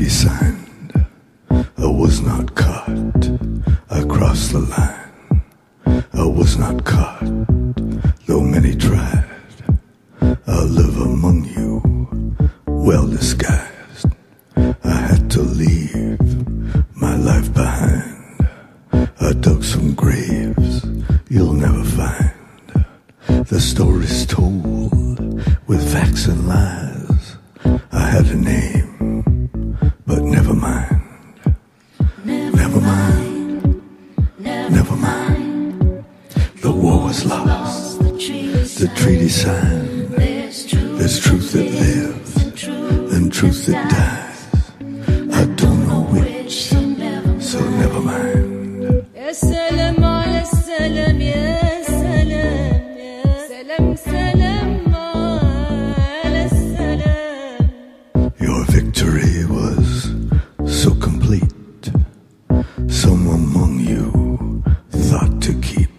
treaty signed, I was not caught. I crossed the line. I was not caught, though many tried. I live among you, well disguised. I had to leave my life behind. I dug some graves you'll never find. The story's told with facts and lies. I had a name, but never mind. Never mind. Never mind. The war was lost. The treaty signed. There's truth that lives and truth that dies. I don't know which, so never mind. Ya salam ala salam, ya salam, ya salam, salam ala salam. Your victory was so complete. Some among you thought to keep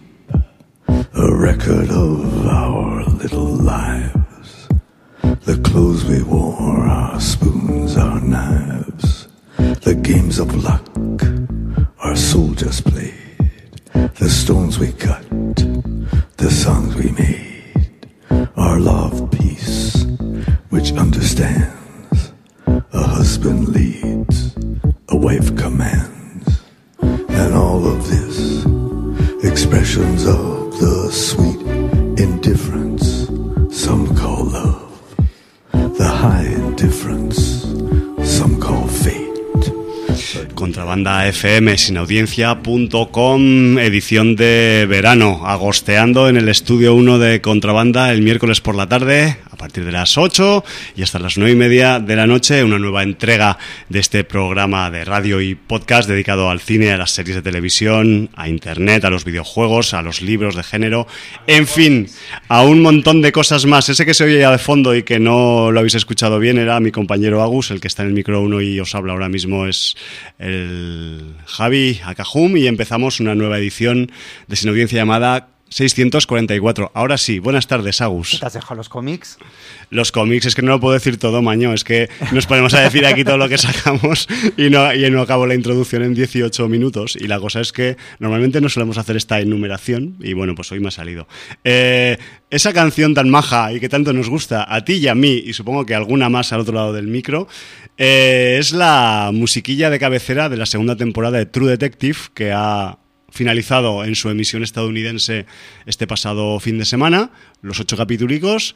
a record of our little lives. The clothes we wore, our spoons, our knives. The games of luck our soldiers played. The stones we cut, the songs we made. Our law of peace, which understands. A husband leads, a wife commands. And all of this, expressions of the sweet indifference some call love. The high indifference some call fate. Contrabanda FM, sinaudiencia.com, edición de verano, agosteando en el estudio 1 de Contrabanda el miércoles por la tarde, a partir de las 8 y hasta las 9:30 de la noche, una nueva entrega de este programa de radio y podcast dedicado al cine, a las series de televisión, a internet, a los videojuegos, a los libros de género, en fin, a un montón de cosas más. Ese que se oye ya de fondo y que no lo habéis escuchado bien era mi compañero Agus, el que está en el micro 1 y os habla ahora mismo es el Javi Acajum, y empezamos una nueva edición de Sin Audiencia llamada 644. Ahora sí, buenas tardes, Agus. ¿Te has dejado los cómics? Los cómics, es que no lo puedo decir todo, Maño, es que nos ponemos a decir aquí todo lo que sacamos y no acabo la introducción en 18 minutos, y la cosa es que normalmente no solemos hacer esta enumeración y bueno, pues hoy me ha salido. Esa canción tan maja y que tanto nos gusta a ti y a mí, y supongo que alguna más al otro lado del micro, es la musiquilla de cabecera de la segunda temporada de True Detective, que ha finalizado en su emisión estadounidense este pasado fin de semana, los 8 capítulos,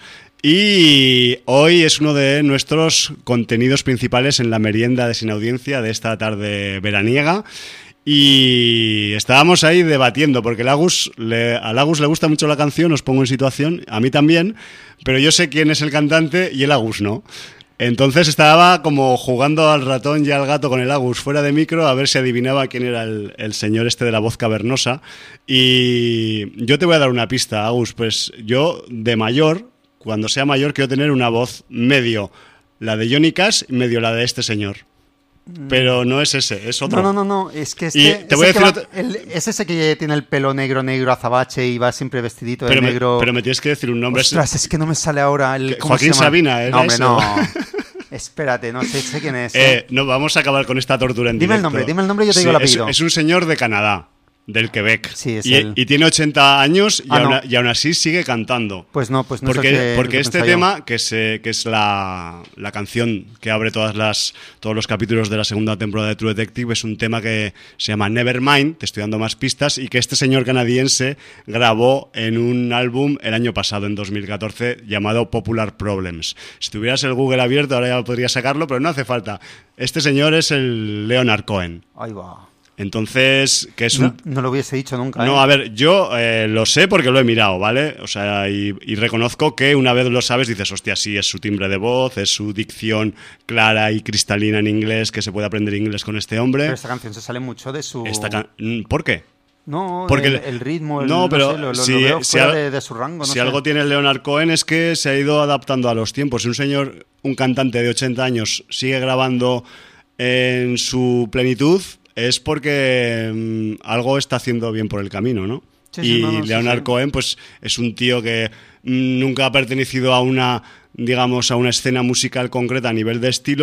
y hoy es uno de nuestros contenidos principales en la merienda de Sin Audiencia de esta tarde veraniega. Y estábamos ahí debatiendo, porque al Agus le gusta mucho la canción, os pongo en situación, a mí también, pero yo sé quién es el cantante y el Agus no. Entonces estaba como jugando al ratón y al gato con el Agus fuera de micro a ver si adivinaba quién era el señor este de la voz cavernosa. Y yo te voy a dar una pista, Agus. Pues yo, de mayor, cuando sea mayor, quiero tener una voz medio la de Johnny Cash y medio la de este señor. Pero no es ese, es otro. No, es que es ese que tiene el pelo negro azabache y va siempre vestidito de negro. Pero me tienes que decir un nombre. Ostras, es que no me sale ahora el... Joaquín Sabina, ¿era no, hombre, eso? No. Espérate, no sé quién es. No, vamos a acabar con esta tortura en Dime directo. Dime el nombre y yo te digo el apellido. Es un señor de Canadá, del Quebec. Sí, es él. Y tiene 80 años y aún así sigue cantando. Pues no porque este tema, que es la canción que abre todos los capítulos de la segunda temporada de True Detective, es un tema que se llama Nevermind, te estoy dando más pistas, y que este señor canadiense grabó en un álbum el año pasado, en 2014, llamado Popular Problems. Si tuvieras el Google abierto, ahora ya podrías sacarlo, pero no hace falta. Este señor es el Leonard Cohen. Ahí va. Entonces, que es no lo hubiese dicho nunca. No, a ver, yo lo sé porque lo he mirado, ¿vale? O sea, y reconozco que una vez lo sabes dices, hostia, sí, es su timbre de voz, es su dicción clara y cristalina en inglés, que se puede aprender inglés con este hombre. Pero esta canción se sale mucho de su... ¿Por qué? No, porque el ritmo, no, pero lo veo fuera de su rango. Si algo tiene Leonard Cohen es que se ha ido adaptando a los tiempos. Un cantante de 80 años sigue grabando en su plenitud, es porque algo está haciendo bien por el camino, ¿no? Sí, Leonard Cohen, pues es un tío que nunca ha pertenecido a una escena musical concreta a nivel de estilos,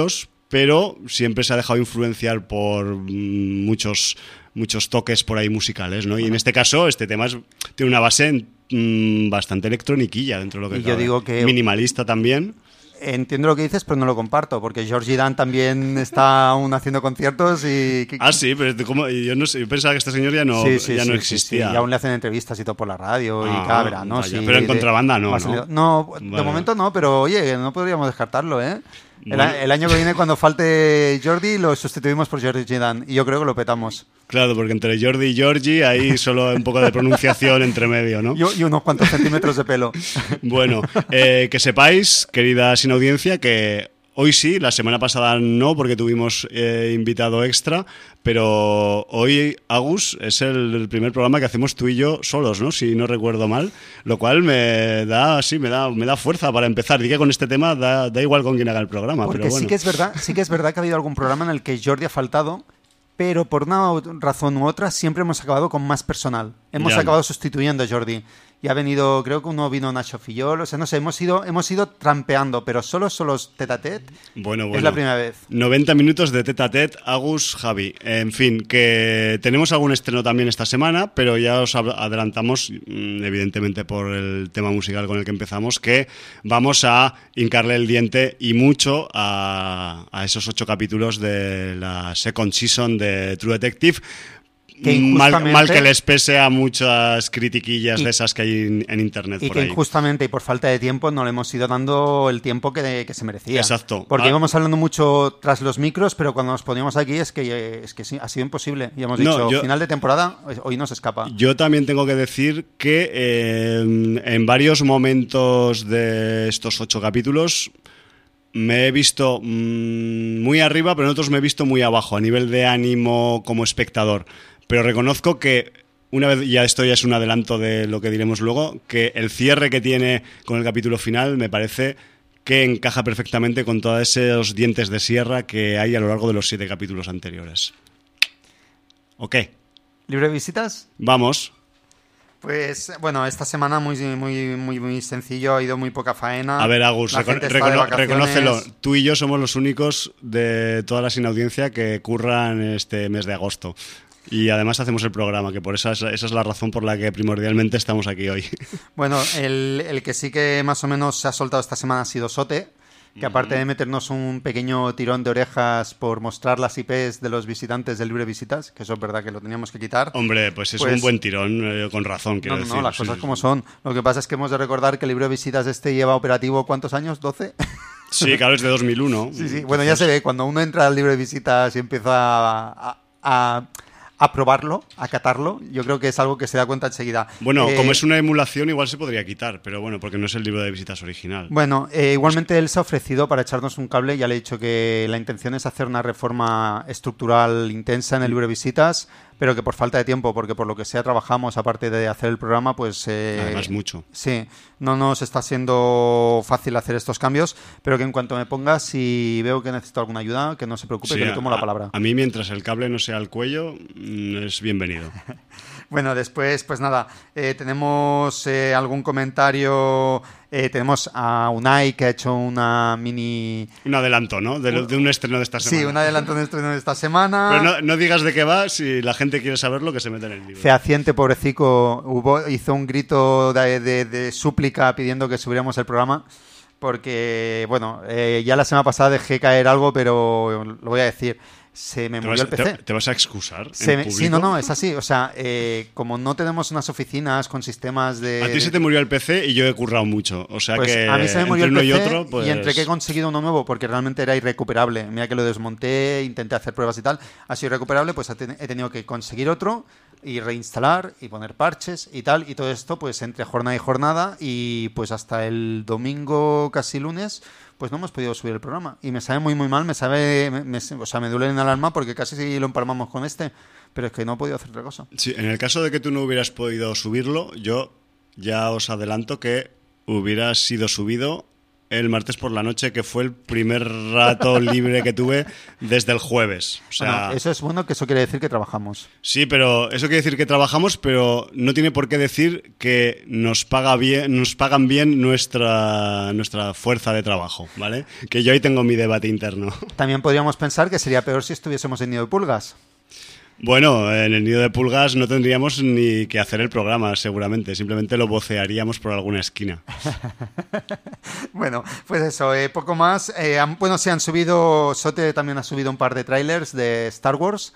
pero siempre se ha dejado influenciar por muchos toques por ahí musicales, ¿no? Y en este caso, este tema tiene una base bastante electroniquilla dentro de lo que cabe. Yo digo que minimalista también. Entiendo lo que dices, pero no lo comparto, porque Georgie Dan también está aún haciendo conciertos y... Ah, sí, pero yo no sé, yo pensaba que este señor ya no existía. Sí. Y aún le hacen entrevistas y todo por la radio y cada verano. Vaya, Sí, pero en contrabanda no. No, de momento no, pero oye, no podríamos descartarlo, ¿eh? Bueno. El año que viene, cuando falte Jordi, lo sustituimos por Georgie Dan y yo creo que lo petamos. Claro, porque entre Jordi y Georgie hay solo un poco de pronunciación entre medio, ¿no? Y unos cuantos centímetros de pelo. Bueno, que sepáis, querida sin audiencia, que hoy sí, la semana pasada no, porque tuvimos invitado extra, pero hoy, Agus, es el primer programa que hacemos tú y yo solos, ¿no? Si no recuerdo mal, lo cual me da fuerza para empezar. Digo que con este tema da igual con quien haga el programa. Porque pero bueno. sí que es verdad que ha habido algún programa en el que Jordi ha faltado, pero por una razón u otra siempre hemos acabado con más personal. Hemos acabado sustituyendo a Jordi. Y ha venido, creo que uno vino Nacho Fillol, o sea, no sé, hemos ido trampeando, pero solos tete-a-tete. Bueno. Es la primera vez. 90 minutos de tete-a-tete, Agus, Javi. En fin, que tenemos algún estreno también esta semana, pero ya os adelantamos, evidentemente por el tema musical con el que empezamos, que vamos a hincarle el diente y mucho a esos 8 capítulos de la second season de True Detective. Mal que les pese a muchas critiquillas de esas que hay en internet. Y por que ahí. Injustamente y por falta de tiempo no le hemos ido dando el tiempo que se merecía. Exacto. Porque íbamos hablando mucho tras los micros, pero cuando nos poníamos aquí es que sí, ha sido imposible. Y hemos dicho, final de temporada, hoy nos escapa. Yo también tengo que decir que en varios momentos de estos 8 capítulos me he visto muy arriba, pero en otros me he visto muy abajo, a nivel de ánimo como espectador. Pero reconozco que, una vez, ya esto ya es un adelanto de lo que diremos luego, que el cierre que tiene con el capítulo final me parece que encaja perfectamente con todos esos dientes de sierra que hay a lo largo de los 7 capítulos anteriores. ¿Ok? ¿Libre de visitas? Vamos. Pues bueno, esta semana muy sencillo, ha ido muy poca faena. A ver, Agus, reconócelo. Tú y yo somos los únicos de toda la sin audiencia que curran este mes de agosto. Y además hacemos el programa, que por esa es la razón por la que primordialmente estamos aquí hoy. Bueno, el que sí que más o menos se ha soltado esta semana ha sido Sote, que aparte de meternos un pequeño tirón de orejas por mostrar las IPs de los visitantes del Libre Visitas, que eso es verdad que lo teníamos que quitar. Hombre, pues es un buen tirón, con razón, quiero decir. No, las cosas como son. Lo que pasa es que hemos de recordar que el Libre Visitas lleva operativo ¿cuántos años? ¿12? Sí, claro, es de 2001. Sí. Bueno, ya se ve, cuando uno entra al Libre Visitas y empieza a probarlo, a catarlo, yo creo que es algo que se da cuenta enseguida. Bueno, como es una emulación igual se podría quitar, pero bueno, porque no es el libro de visitas original. Bueno, igualmente él se ha ofrecido para echarnos un cable, ya le he dicho que la intención es hacer una reforma estructural intensa en el libro de visitas, pero que por falta de tiempo, porque por lo que sea trabajamos, aparte de hacer el programa, pues... Además mucho. Sí, no nos está siendo fácil hacer estos cambios, pero que en cuanto me pongas, si veo que necesito alguna ayuda, que no se preocupe, que le tomo la palabra. A mí, mientras el cable no sea al cuello, es bienvenido. Bueno, después, pues nada, tenemos algún comentario... tenemos a Unai, que ha hecho una mini... Un adelanto, ¿no? De un estreno de esta semana. Sí, un adelanto de un estreno de esta semana. Pero no digas de qué va, si la gente quiere saberlo, que se mete en el libro. Fehaciente, pobrecico, hizo un grito de súplica pidiendo que subiéramos el programa, porque, bueno, ya la semana pasada dejé caer algo, pero lo voy a decir... Se me murió el PC. ¿Te vas a excusar en público? Sí, no, es así. O sea, como no tenemos unas oficinas con sistemas de... A ti se te murió el PC y yo he currado mucho. O sea pues que a mí se me murió el PC y otro, pues... y entre que he conseguido uno nuevo, porque realmente era irrecuperable. Mira que lo desmonté, intenté hacer pruebas y tal. Ha sido irrecuperable, pues he tenido que conseguir otro y reinstalar y poner parches y tal. Y todo esto pues entre jornada y jornada y pues hasta el domingo, casi lunes... pues no hemos podido subir el programa. Y me sabe muy, muy mal, o sea, me duele en el alma porque casi lo empalmamos con este, pero es que no he podido hacer otra cosa. Sí, en el caso de que tú no hubieras podido subirlo, yo ya os adelanto que hubiera sido subido el martes por la noche, que fue el primer rato libre que tuve desde el jueves. O sea, Bueno, eso es bueno, que eso quiere decir que trabajamos. sí, pero eso quiere decir que trabajamos, pero no tiene por qué decir que nos pagan bien nuestra fuerza de trabajo, ¿vale? Que yo ahí tengo mi debate interno. También podríamos pensar que sería peor si estuviésemos en Nido de Pulgas. Bueno, en el Nido de Pulgas no tendríamos ni que hacer el programa, seguramente. Simplemente lo vocearíamos por alguna esquina. Bueno, pues eso, poco más. Bueno, se han subido, Sote también ha subido un par de trailers de Star Wars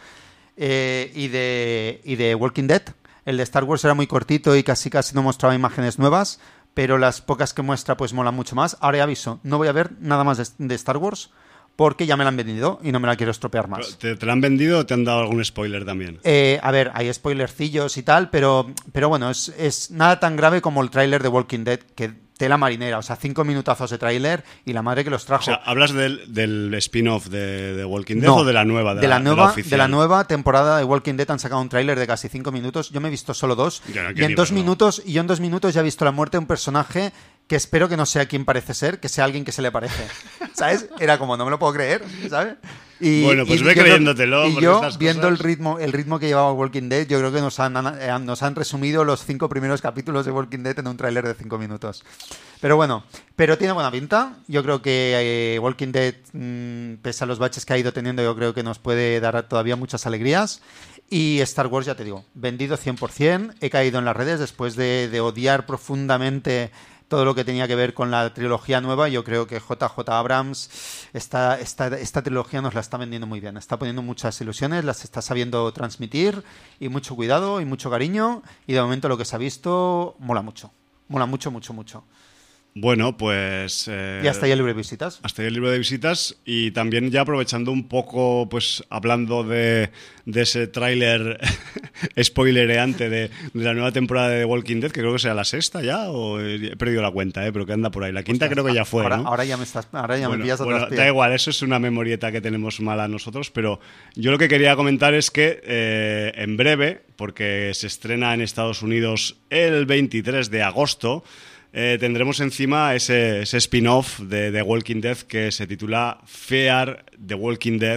y de Walking Dead. El de Star Wars era muy cortito y casi no mostraba imágenes nuevas, pero las pocas que muestra pues molan mucho más. Ahora ya aviso, no voy a ver nada más de Star Wars porque ya me la han vendido y no me la quiero estropear más. ¿Te la han vendido o te han dado algún spoiler también? A ver, hay spoilercillos y tal, pero bueno, es nada tan grave como el tráiler de Walking Dead, que tela marinera, o sea, 5 minutazos de tráiler y la madre que los trajo. O sea, ¿hablas del spin-off de Walking Dead No, o de la nueva? De la oficial? nueva temporada de Walking Dead han sacado un tráiler de casi 5 minutos. Yo me he visto solo 2. Yo no Y quiero en ni 2 verlo. minutos, y yo en 2 minutos ya he visto la muerte de un personaje que espero que no sea quien parece ser, que sea alguien que se le parece. ¿Sabes? Era como, no me lo puedo creer, ¿sabes? Bueno, pues ve yo creyéndotelo, Y porque yo, estas viendo cosas- el ritmo que llevaba Walking Dead, yo creo que nos han resumido los 5 primeros capítulos de Walking Dead en un tráiler de 5 minutos. Pero bueno, pero tiene buena pinta. Yo creo que Walking Dead, pese a los baches que ha ido teniendo, yo creo que nos puede dar todavía muchas alegrías. Y Star Wars, ya te digo, vendido 100%. He caído en las redes después de odiar profundamente todo lo que tenía que ver con la trilogía nueva. Yo creo que JJ Abrams esta trilogía nos la está vendiendo muy bien. Está poniendo muchas ilusiones, las está sabiendo transmitir, y mucho cuidado y mucho cariño. Y de momento lo que se ha visto mola mucho. Mola mucho, mucho, mucho. Bueno, pues... Y hasta ahí el libre de visitas. Hasta ahí el libro de visitas, y también ya aprovechando un poco, pues hablando de ese tráiler spoilereante de la nueva temporada de The Walking Dead, que creo que será la 6ª ya, o he perdido la cuenta, pero que anda por ahí. La 5ª creo que ya fue, ahora, ¿no? ahora ya me pillas a traspié. Da igual, eso es una memorieta que tenemos mala nosotros, pero yo lo que quería comentar es que en breve, porque se estrena en Estados Unidos el 23 de agosto, tendremos encima ese spin-off de The Walking Dead que se titula Fear the Walking Dead,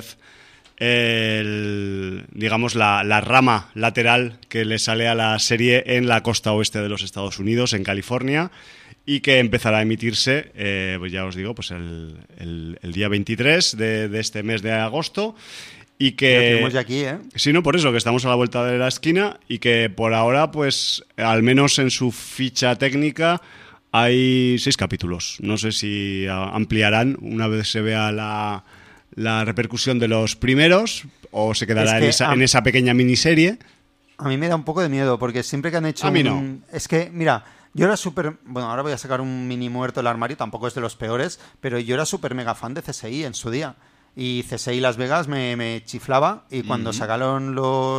digamos la rama lateral que le sale a la serie en la costa oeste de los Estados Unidos, en California, y que empezará a emitirse, pues ya os digo, pues el día 23 de este mes de agosto. Y Lo que tenemos ya aquí, ¿eh? sí, no, por eso, que estamos a la vuelta de la esquina, y que por ahora, pues, al menos en su ficha técnica, hay 6 capítulos. No sé si ampliarán una vez se vea la repercusión de los primeros, o se quedará Es que en esa pequeña miniserie. A mí me da un poco de miedo, porque siempre que han hecho A mí no. Es que, mira, yo era súper... Bueno, ahora voy a sacar un mini muerto del armario, tampoco es de los peores, pero yo era súper mega fan de CSI en su día. Y CSI Las Vegas me chiflaba, y cuando sacaron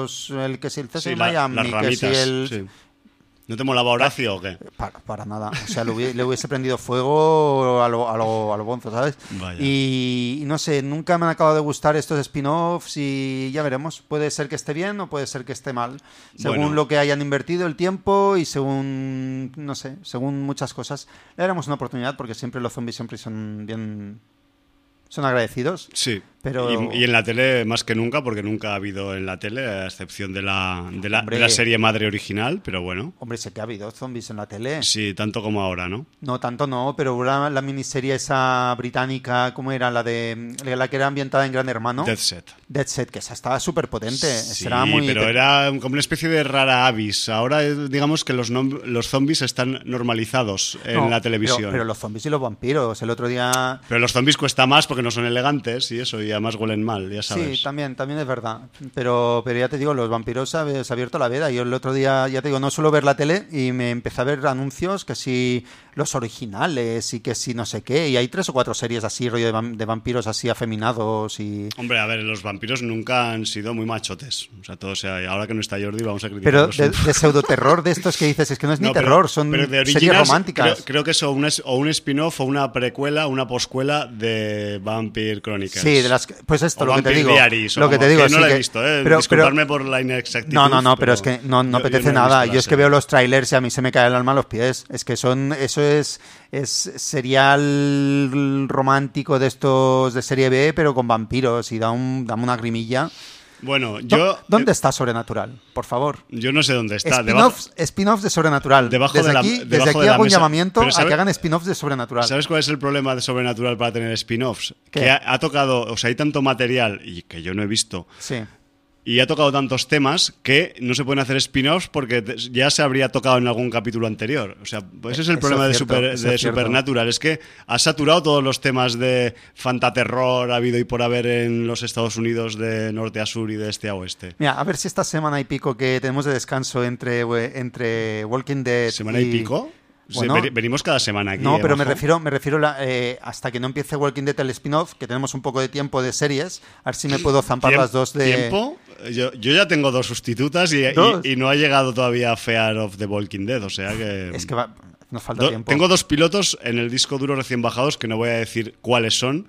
el que si el CSI Sí, Miami, las que ramitas. si el... Sí. ¿No te molaba Horacio o qué? Para nada. O sea, le hubiese prendido fuego a lo bonzo, ¿sabes? Vaya. Y no sé, nunca me han acabado de gustar estos spin-offs, y ya veremos. Puede ser que esté bien o puede ser que esté mal. Según Bueno. lo que hayan invertido el tiempo y según, no sé, según muchas cosas. Le daremos una oportunidad, porque siempre los zombies siempre son bien... Son agradecidos. Sí, Pero- y en la tele más que nunca, porque nunca ha habido en la tele, a excepción de la Hombre. serie madre original, pero bueno, Hombre, sé que ha habido zombies en la tele. sí, tanto como ahora, ¿no? No, tanto no, pero la miniserie esa británica, ¿cómo era? La que era ambientada en Gran Hermano. Dead Set. Dead Set, que esa estaba súper potente. Sí, Era muy... pero era como una especie de rara avis. Ahora digamos que los zombies están normalizados en No, la televisión. Pero los zombies y los vampiros. El otro día... Pero los zombies cuesta más porque no son elegantes y eso, y además huelen mal, ya sabes. Sí, también es verdad. Pero ya te digo, los vampiros se ha abierto la veda. Yo el otro día, ya te digo, no suelo ver la tele, y me empecé a ver anuncios que si los originales y que si no sé qué. Y hay 3 o 4 series así, rollo de vampiros así afeminados y... Hombre, a ver, los vampiros nunca han sido muy machotes. O sea, ahora que no está Jordi, vamos a Pero criticarlos. de pseudoterror de estos que dices, es que no es ni No, pero- terror, son pero de series originals, románticas. Creo que es o un spin-off o una precuela, una poscuela de Vampire Chronicles. Sí, de pues esto, O lo que te Vampire digo. Diaries, o Lo que como- te digo, no sí lo he que- visto, pero- disculpadme por la inexactitud. No, pero es que no yo apetece no he nada. visto la Yo es que serie. veo los trailers y a mí se me cae el alma a los pies. Es que eso es serial romántico de estos de serie B, pero con vampiros y dame una grimilla. Bueno, yo... ¿Dónde está Sobrenatural? Por favor. Yo no sé dónde está. Spin-offs de Sobrenatural. debajo desde de la- aquí, debajo desde aquí de la hago un mesa. llamamiento Pero a ¿sabe- que hagan spin-offs de Sobrenatural. ¿Sabes cuál es el problema de Sobrenatural para tener spin-offs? ¿Qué? Que ha tocado, o sea, hay tanto material y que yo no he visto, Sí. y ha tocado tantos temas que no se pueden hacer spin-offs porque ya se habría tocado en algún capítulo anterior. O sea, pues ese es el Eso problema es cierto, de eso es cierto. Supernatural. Es que ha saturado todos los temas de fantaterror habido y por haber en los Estados Unidos de norte a sur y de este a oeste. Mira, a ver si esta semana y pico que tenemos de descanso entre Walking Dead ¿Semana y pico? Bueno, Venimos cada semana aquí. no, pero me abajo. refiero hasta que no empiece Walking Dead el spin-off, que tenemos un poco de tiempo de series, a ver si me puedo zampar las dos de... ¿Tiempo? Yo ya tengo 2 sustitutas ¿Dos? y no ha llegado todavía Fear of the Walking Dead, o sea que... Es que nos falta tiempo. Tengo 2 pilotos en el disco duro recién bajados que no voy a decir cuáles son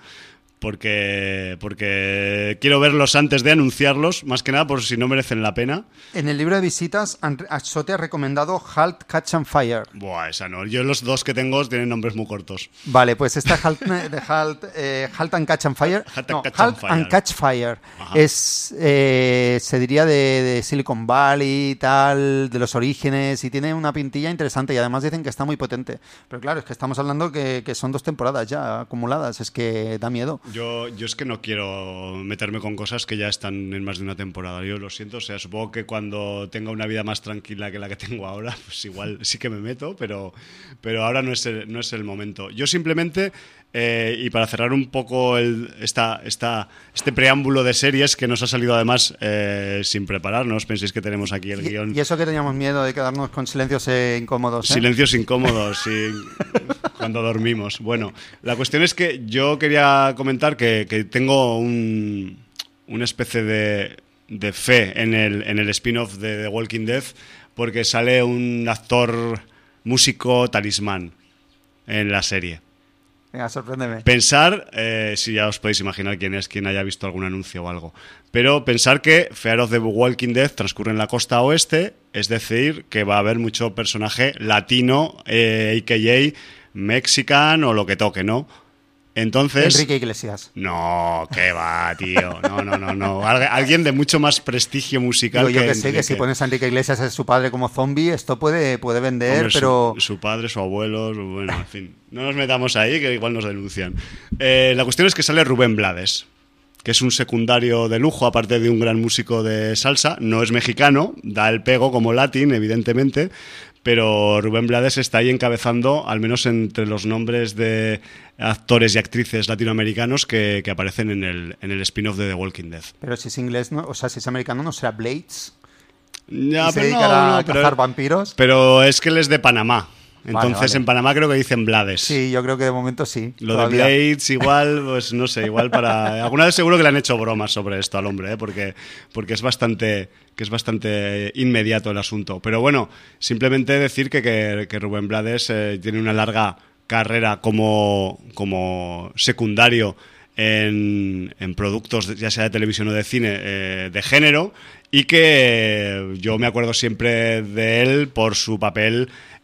porque quiero verlos antes de anunciarlos, más que nada por si no merecen la pena. En el libro de visitas, Sote ha recomendado Halt, Catch and Fire. Buah, esa no. Yo los 2 que tengo tienen nombres muy cortos. Vale, pues esta Halt and Catch and Fire. Halt and No, Catch Halt and Fire. and Catch Fire. Ajá. Es, se diría de Silicon Valley y tal, de los orígenes, y tiene una pintilla interesante y además dicen que está muy potente. Pero claro, es que estamos hablando que son 2 temporadas ya acumuladas, es que da miedo. Yo es que no quiero meterme con cosas que ya están en más de una temporada. Yo lo siento, o sea, supongo que cuando tenga una vida más tranquila que la que tengo ahora, pues igual sí que me meto, pero ahora no es el momento. Yo simplemente, y para cerrar un poco este preámbulo de series que nos ha salido además sin preparar, no os penséis que tenemos aquí el guión. Y eso que teníamos miedo de quedarnos con silencios incómodos. Silencios incómodos cuando dormimos. Bueno, la cuestión es que yo quería comentar que tengo una especie de fe en el spin-off de The Walking Dead porque sale un actor músico talismán en la serie. Venga, sorpréndeme. Pensar, si ya os podéis imaginar quién es, quien haya visto algún anuncio o algo, pero pensar que Fear of the Walking Dead transcurre en la costa oeste, es decir, que va a haber mucho personaje latino, a.k.a. mexican o lo que toque, ¿no? Entonces... Enrique Iglesias. No, qué va, tío. No. Alguien de mucho más prestigio musical. Digo, yo que sé que Enrique. si pones a Enrique Iglesias a su padre como zombie, esto puede vender, Hombre, pero... Su padre, su abuelo, bueno, en fin. No nos metamos ahí, que igual nos denuncian. La cuestión es que sale Rubén Blades, que es un secundario de lujo, aparte de un gran músico de salsa. No es mexicano, da el pego como latín, evidentemente, pero Rubén Blades está ahí encabezando, al menos entre los nombres de actores y actrices latinoamericanos que aparecen en el spin-off de The Walking Dead. Pero si es inglés, ¿no? O sea, si es americano, ¿no será Blades? Ya, ¿Y se pero dedicará a pero- cazar vampiros? Pero es que él es de Panamá. Entonces vale. en Panamá creo que dicen Blades. Sí, yo creo que de momento sí. Lo todavía. de Blades igual, pues no sé, igual para... Alguna vez seguro que le han hecho bromas sobre esto al hombre, porque es bastante inmediato el asunto. Pero bueno, simplemente decir que Rubén Blades tiene una larga carrera como secundario en productos, ya sea de televisión o de cine, de género, y que yo me acuerdo siempre de él por su papel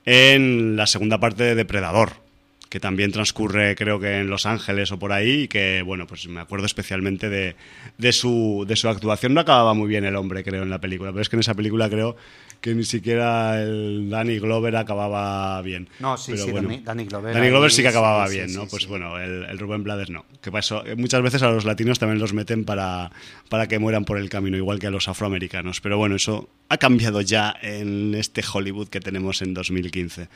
en la segunda parte de Depredador, que también transcurre creo que en Los Ángeles o por ahí, y que bueno, pues me acuerdo especialmente de su actuación. No acababa muy bien el hombre, creo, en la película, pero es que en esa película creo que ni siquiera el Danny Glover acababa bien. No, sí, Pero sí, bueno, Danny Glover. Danny Glover ahí, sí que acababa sí, bien, sí, ¿no? sí, Pues sí. bueno, el Rubén Blades no. Que pasó, muchas veces a los latinos también los meten para que mueran por el camino, igual que a los afroamericanos. Pero bueno, eso ha cambiado ya en este Hollywood que tenemos en 2015.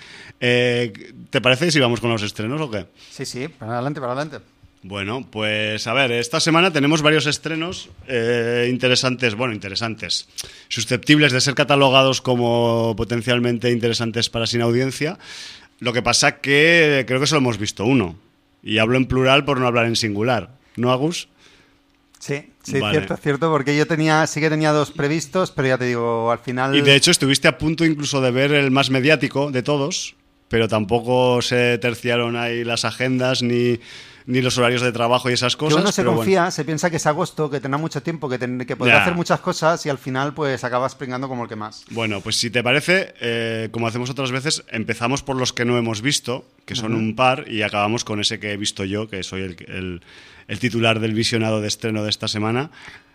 ¿Te parece si vamos con los estrenos o qué? Sí, para adelante, para adelante. Bueno, pues a ver, esta semana tenemos varios estrenos interesantes, susceptibles de ser catalogados como potencialmente interesantes para sin audiencia. Lo que pasa que creo que solo hemos visto uno. Y hablo en plural por no hablar en singular. ¿No, Agus? Sí, Vale. cierto, porque yo sí que tenía 2 previstos, pero ya te digo, al final... Y de hecho estuviste a punto incluso de ver el más mediático de todos, pero tampoco se terciaron ahí las agendas ni ni los horarios de trabajo y esas Que cosas. uno se pero confía, bueno. se piensa que es agosto, que tendrá mucho tiempo, que podrá Ya. hacer muchas cosas y al final pues acabas pringando como el que más. Bueno, pues si te parece, como hacemos otras veces, empezamos por los que no hemos visto, que son un par, y acabamos con ese que he visto yo, que soy el titular del visionado de estreno de esta semana,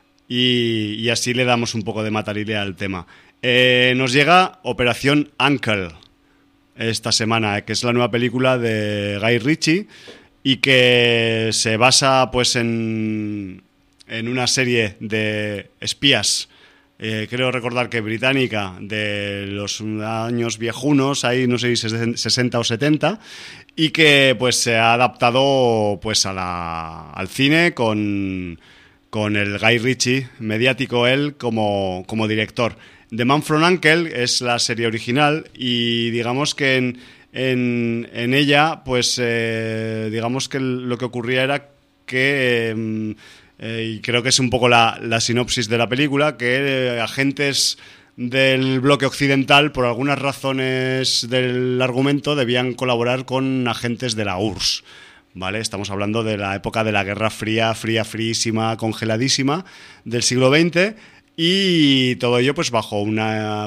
y así le damos un poco de matarile al tema. Nos llega Operación Uncle esta semana, que es la nueva película de Guy Ritchie y que se basa pues en una serie de espías, creo recordar que británica, de los años viejunos, ahí no sé si 60 o 70, y que pues se ha adaptado pues al cine con el Guy Ritchie mediático él como director. The Man from U.N.C.L.E. es la serie original y digamos que en ella pues digamos que lo que ocurría era que y creo que es un poco la sinopsis de la película, que agentes del bloque occidental por algunas razones del argumento debían colaborar con agentes de la URSS. ¿Vale? Estamos hablando de la época de la Guerra Fría, fríísima, congeladísima del siglo XX, y todo ello pues bajo una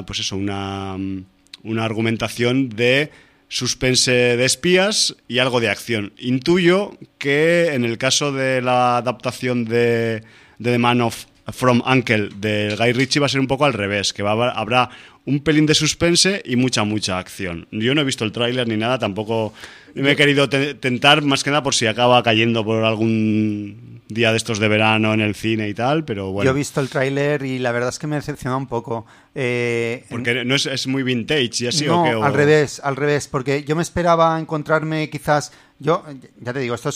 argumentación de suspense de espías y algo de acción. Intuyo que en el caso de la adaptación de The Man from U.N.C.L.E. de Guy Ritchie va a ser un poco al revés, que habrá un pelín de suspense y mucha acción. Yo no he visto el tráiler ni nada, tampoco me he querido tentar, más que nada por si acaba cayendo por algún día de estos de verano en el cine y tal, pero bueno. Yo he visto el tráiler y la verdad es que me ha decepcionado un poco. Porque no es muy vintage y así, no, ¿o qué? al revés, porque yo me esperaba encontrarme quizás... Yo, ya te digo, estos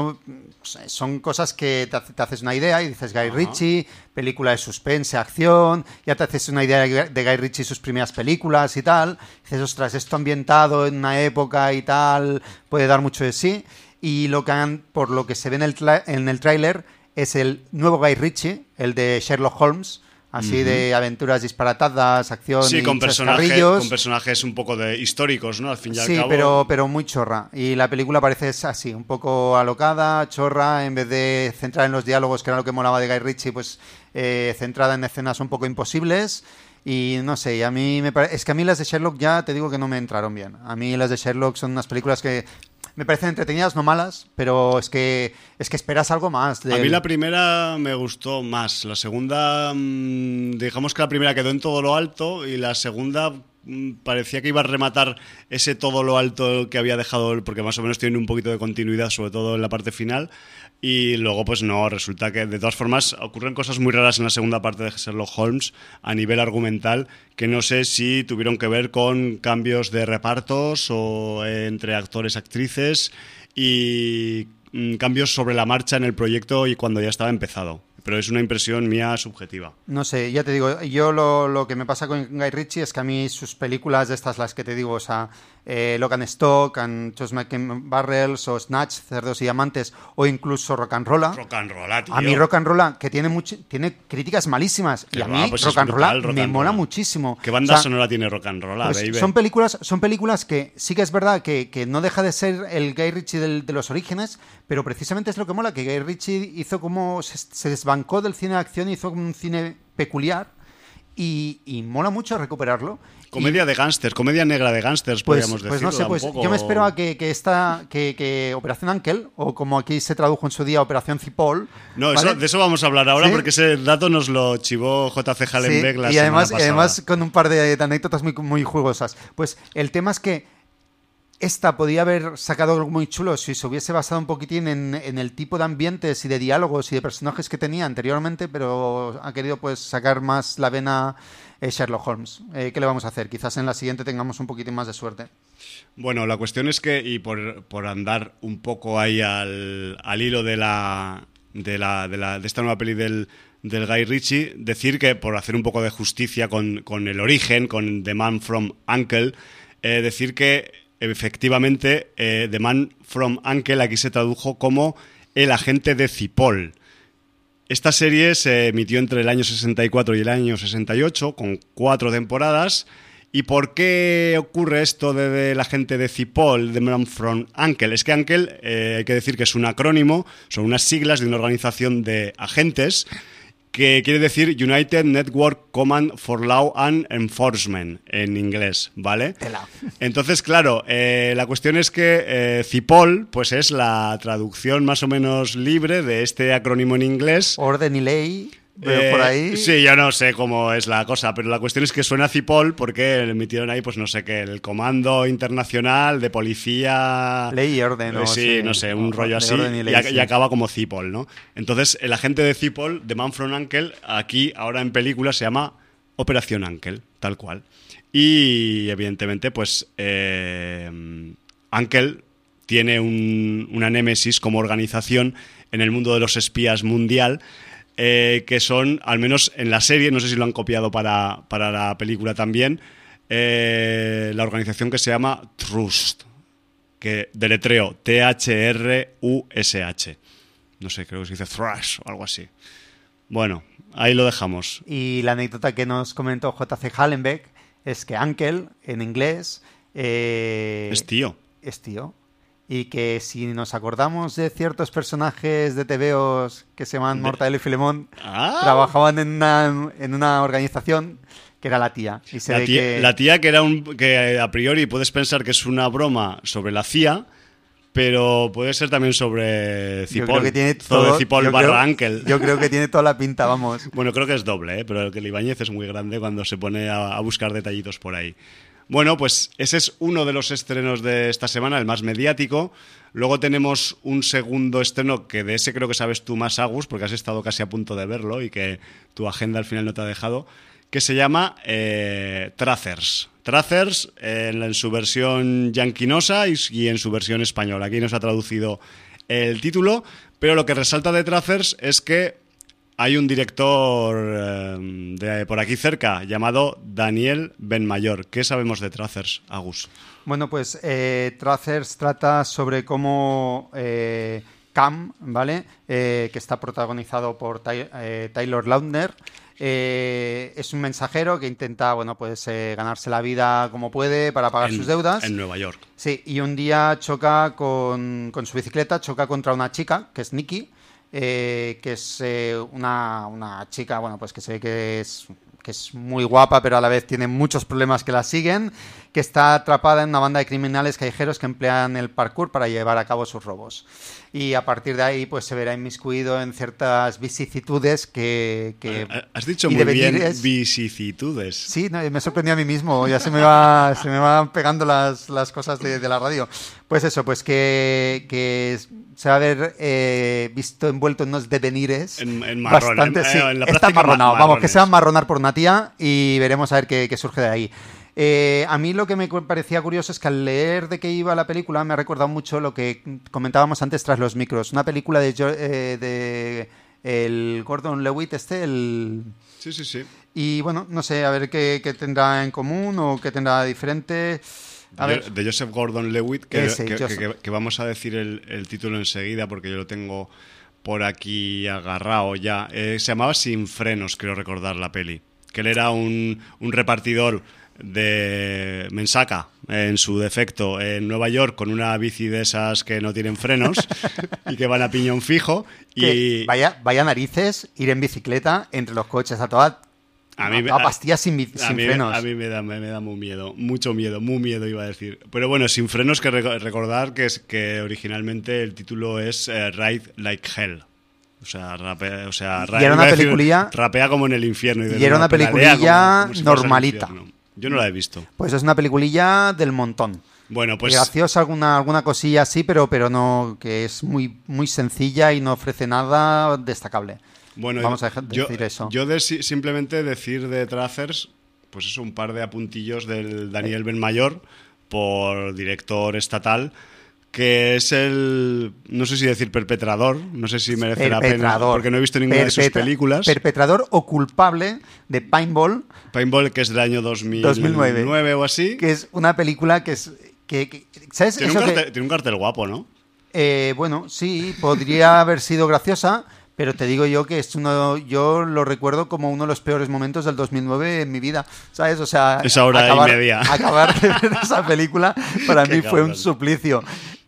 son cosas que te haces una idea y dices Guy Ritchie, película de suspense, acción, ya te haces una idea de Guy Ritchie y sus primeras películas y tal, dices, ostras, esto ambientado en una época y tal, puede dar mucho de sí, y por lo que se ve en el tráiler es el nuevo Guy Ritchie, el de Sherlock Holmes, así de aventuras disparatadas, acción sí, y con chascarrillos. personajes un poco de históricos, ¿no? Al fin y al cabo. Sí, pero muy chorra. Y la película parece así, un poco alocada, chorra, en vez de centrar en los diálogos, que era lo que molaba de Guy Ritchie, pues centrada en escenas un poco imposibles. Y no sé, y a mí es que a mí las de Sherlock ya te digo que no me entraron bien. A mí las de Sherlock son unas películas que me parecen entretenidas, no malas, pero es que esperas algo más. A mí la primera me gustó más. La segunda, digamos que la primera quedó en todo lo alto y la segunda parecía que iba a rematar ese todo lo alto que había dejado él, porque más o menos tiene un poquito de continuidad, sobre todo en la parte final. Y luego, pues no, resulta que de todas formas ocurren cosas muy raras en la segunda parte de Sherlock Holmes a nivel argumental, que no sé si tuvieron que ver con cambios de repartos o entre actores, actrices y cambios sobre la marcha en el proyecto y cuando ya estaba empezado. Pero es una impresión mía subjetiva. No sé, ya te digo, yo lo que me pasa con Guy Ritchie es que a mí sus películas, de estas las que te digo, o sea, Lock and Stock, and Just Making Barrels, o Snatch, Cerdos y Diamantes, o incluso Rock and Rolla. Rock and Rolla, tío. A mí Rock and Rolla, que tiene críticas malísimas, y a mí pues Rock and Rolla me mola Rolla muchísimo. ¿Qué banda sonora tiene Rock and Rolla, pues baby? son películas que sí que es verdad que no deja de ser el Guy Ritchie de los orígenes, pero precisamente es lo que mola, que Guy Ritchie hizo como se desbancó del cine de acción y hizo un cine peculiar y mola mucho recuperarlo. Comedia de gángsters, comedia negra de gángsters, podríamos decir. Pues no sé, pues yo me esperaba que Operación Uncle, o como aquí se tradujo en su día, Operación Cipoll. No, ¿vale? de eso vamos a hablar ahora, ¿sí? Porque ese dato nos lo chivó J.C. Hallenbeck la semana pasada. Y además con un par de anécdotas muy, muy jugosas. Pues el tema es que esta podía haber sacado algo muy chulo si se hubiese basado un poquitín en el tipo de ambientes y de diálogos y de personajes que tenía anteriormente, pero ha querido pues sacar más la vena Sherlock Holmes. ¿Qué le vamos a hacer? Quizás en la siguiente tengamos un poquitín más de suerte. Bueno, la cuestión es que, y por andar un poco ahí al hilo de esta nueva peli del Guy Ritchie, decir que, por hacer un poco de justicia con el origen, con The Man from U.N.C.L.E., decir que efectivamente, The Man from U.N.C.L.E. aquí se tradujo como El agente de Cipoll. Esta serie se emitió entre el año 64 y el año 68, con 4 temporadas, ¿Y por qué ocurre esto de la gente de Cipoll, de Man from Uncle? Es que Uncle, hay que decir que es un acrónimo, son unas siglas de una organización de agentes que quiere decir United Network Command for Law and Enforcement en inglés, ¿vale? Entonces, claro, la cuestión es que Cipoll pues es la traducción más o menos libre de este acrónimo en inglés. Orden y ley. Por ahí. Sí, yo no sé cómo es la cosa, pero la cuestión es que suena Cipoll porque le metieron ahí, pues no sé qué, el Comando Internacional de Policía... Ley y orden. Sí, no sé, un rollo así, y acaba como Cipoll, ¿no? Entonces, el agente de Cipoll, de Man from Uncle, aquí, ahora en película, se llama Operación Uncle, tal cual. Y, evidentemente, pues, Uncle tiene una némesis como organización en el mundo de los espías mundial, que son, al menos en la serie, no sé si lo han copiado para la película también, la organización que se llama Trust, que deletreo THRUSH. No sé, creo que se dice Thrush o algo así. Bueno, ahí lo dejamos. Y la anécdota que nos comentó J.C. Hallenbeck es que Uncle, en inglés... es tío. Es tío. Y que si nos acordamos de ciertos personajes de TVOs que se llaman Mortadelo y Filemón, trabajaban en una organización que era la tía. Y la tía que era que a priori puedes pensar que es una broma sobre la CIA, pero puede ser también sobre Cipoll. Yo creo que tiene todo, Cipoll barra Uncle. Yo creo que tiene toda la pinta, vamos. Bueno, creo que es doble, pero el que Ibáñez es muy grande cuando se pone a buscar detallitos por ahí. Bueno, pues ese es uno de los estrenos de esta semana, el más mediático. Luego tenemos un segundo estreno que de ese creo que sabes tú más, Agus, porque has estado casi a punto de verlo y que tu agenda al final no te ha dejado, que se llama Tracers. Tracers en su versión yanquinosa y en su versión española. Aquí nos ha traducido el título, pero lo que resalta de Tracers es que hay un director de por aquí cerca llamado Daniel Benmayor. ¿Qué sabemos de Tracers, Agus? Bueno, pues Tracers trata sobre cómo Cam, ¿vale? Que está protagonizado por Taylor Lautner. Es un mensajero que intenta, bueno, pues ganarse la vida como puede para pagar sus deudas. En Nueva York. Sí, y un día choca con su bicicleta, choca contra una chica, que es Nikki, que es una chica, bueno, pues que se ve que es muy guapa, pero a la vez tiene muchos problemas que la siguen, que está atrapada en una banda de criminales callejeros que emplean el parkour para llevar a cabo sus robos. Y a partir de ahí, pues se verá inmiscuido en ciertas vicisitudes que has dicho muy bien, vicisitudes. Sí, no, me sorprendió a mí mismo, ya se me van pegando las cosas de la radio. Pues eso, pues que se va a ver visto envuelto en unos devenires en marrón, bastante, sí, en la está marronado, marrones. vamos, que se va a marronar por una tía y veremos a ver qué surge de ahí. A mí lo que me parecía curioso es que al leer de qué iba la película me ha recordado mucho lo que comentábamos antes tras los micros, una película de el Gordon Lewitt Sí. Y bueno, no sé, a ver qué tendrá en común o qué tendrá diferente. De Joseph Gordon-Levitt, que vamos a decir el título enseguida porque yo lo tengo por aquí agarrado ya. Se llamaba Sin frenos, creo recordar la peli. Que él era un repartidor de mensaca, en su defecto, en Nueva York con una bici de esas que no tienen frenos y que van a piñón fijo. Y vaya narices ir en bicicleta entre los coches a toda... pastillas sin frenos. A mí me da muy miedo, mucho miedo, muy miedo iba a decir. Pero bueno, Sin frenos, que recordar que originalmente el título es Ride Like Hell. O sea, y era una peliculilla, rapea como en el infierno. Y era una peliculilla como normalita. Yo no la he visto. Pues es una peliculilla del montón. Bueno, pues... graciosa, alguna cosilla así, pero no, que es muy, muy sencilla y no ofrece nada destacable. Bueno, vamos a decir eso. Yo simplemente decir de Tracers, pues eso, un par de apuntillos del Daniel Benmayor, por director estatal, que es el, no sé si decir perpetrador, no sé si merece la pena, porque no he visto ninguna de sus películas. Perpetrador o culpable de Paintball. Paintball, que es del año 2009 o así. Que es una película que ¿sabes? Tiene un cartel guapo, ¿no? Bueno, sí, podría haber sido graciosa, Pero te digo yo que yo lo recuerdo como uno de los peores momentos del 2009 en mi vida, ¿sabes? O sea, esa hora y media. Acabar de ver esa película para mí fue un cabrón. suplicio.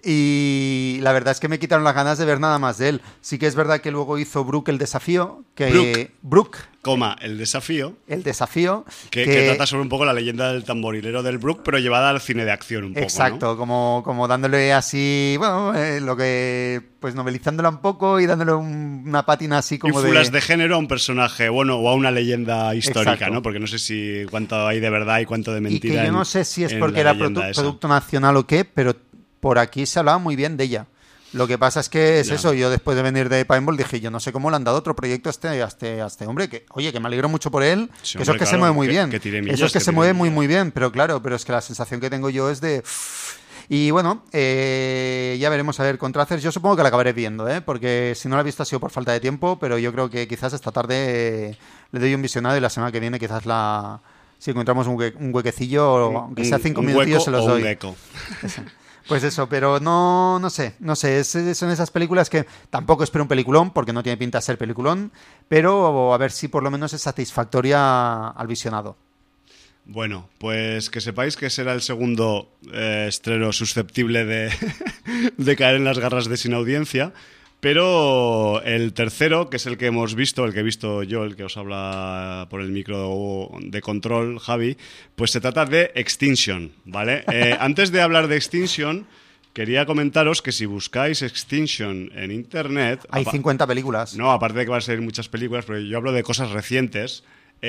Y la verdad es que me quitaron las ganas de ver nada más de él. Sí que es verdad que luego hizo Brooke el desafío, Brooke, el desafío, el desafío, que trata sobre un poco la leyenda del tamborilero del Brook, pero llevada al cine de acción un poco, exacto, ¿no? como dándole así, bueno, lo que, pues novelizándola un poco y dándole una pátina así como ínfulas de género a un personaje, bueno, o a una leyenda histórica, exacto. ¿no? Porque no sé si cuánto hay de verdad y cuánto de mentira. Y que yo no sé si es porque era producto nacional o qué, pero por aquí se hablaba muy bien de ella. Lo que pasa es que es eso, yo después de venir de Pinball dije, yo no sé cómo le han dado otro proyecto a este hombre, que oye, que me alegro mucho por él, sí, que eso hombre, es que claro, se mueve muy bien, eso es que se mueve muy bien, pero claro, pero es que la sensación que tengo yo es de... Y bueno, ya veremos a ver con Tracers, yo supongo que la acabaré viendo, porque si no la he visto ha sido por falta de tiempo, pero yo creo que quizás esta tarde le doy un visionado y la semana que viene quizás si encontramos un huequecillo, aunque sea 5 minutillos se los doy. Un gecko. Pues eso, pero no sé, son esas películas que tampoco espero un peliculón, porque no tiene pinta de ser peliculón, pero a ver si por lo menos es satisfactoria al visionado. Bueno, pues que sepáis que será el segundo estreno susceptible de caer en las garras de Sin Audiencia, pero el tercero, que es el que hemos visto, el que he visto yo, el que os habla por el micro de control, Javi, pues se trata de Extinction, ¿vale? Antes de hablar de Extinction, quería comentaros que si buscáis Extinction en internet... Hay 50 películas. No, aparte de que van a ser muchas películas, pero yo hablo de cosas recientes.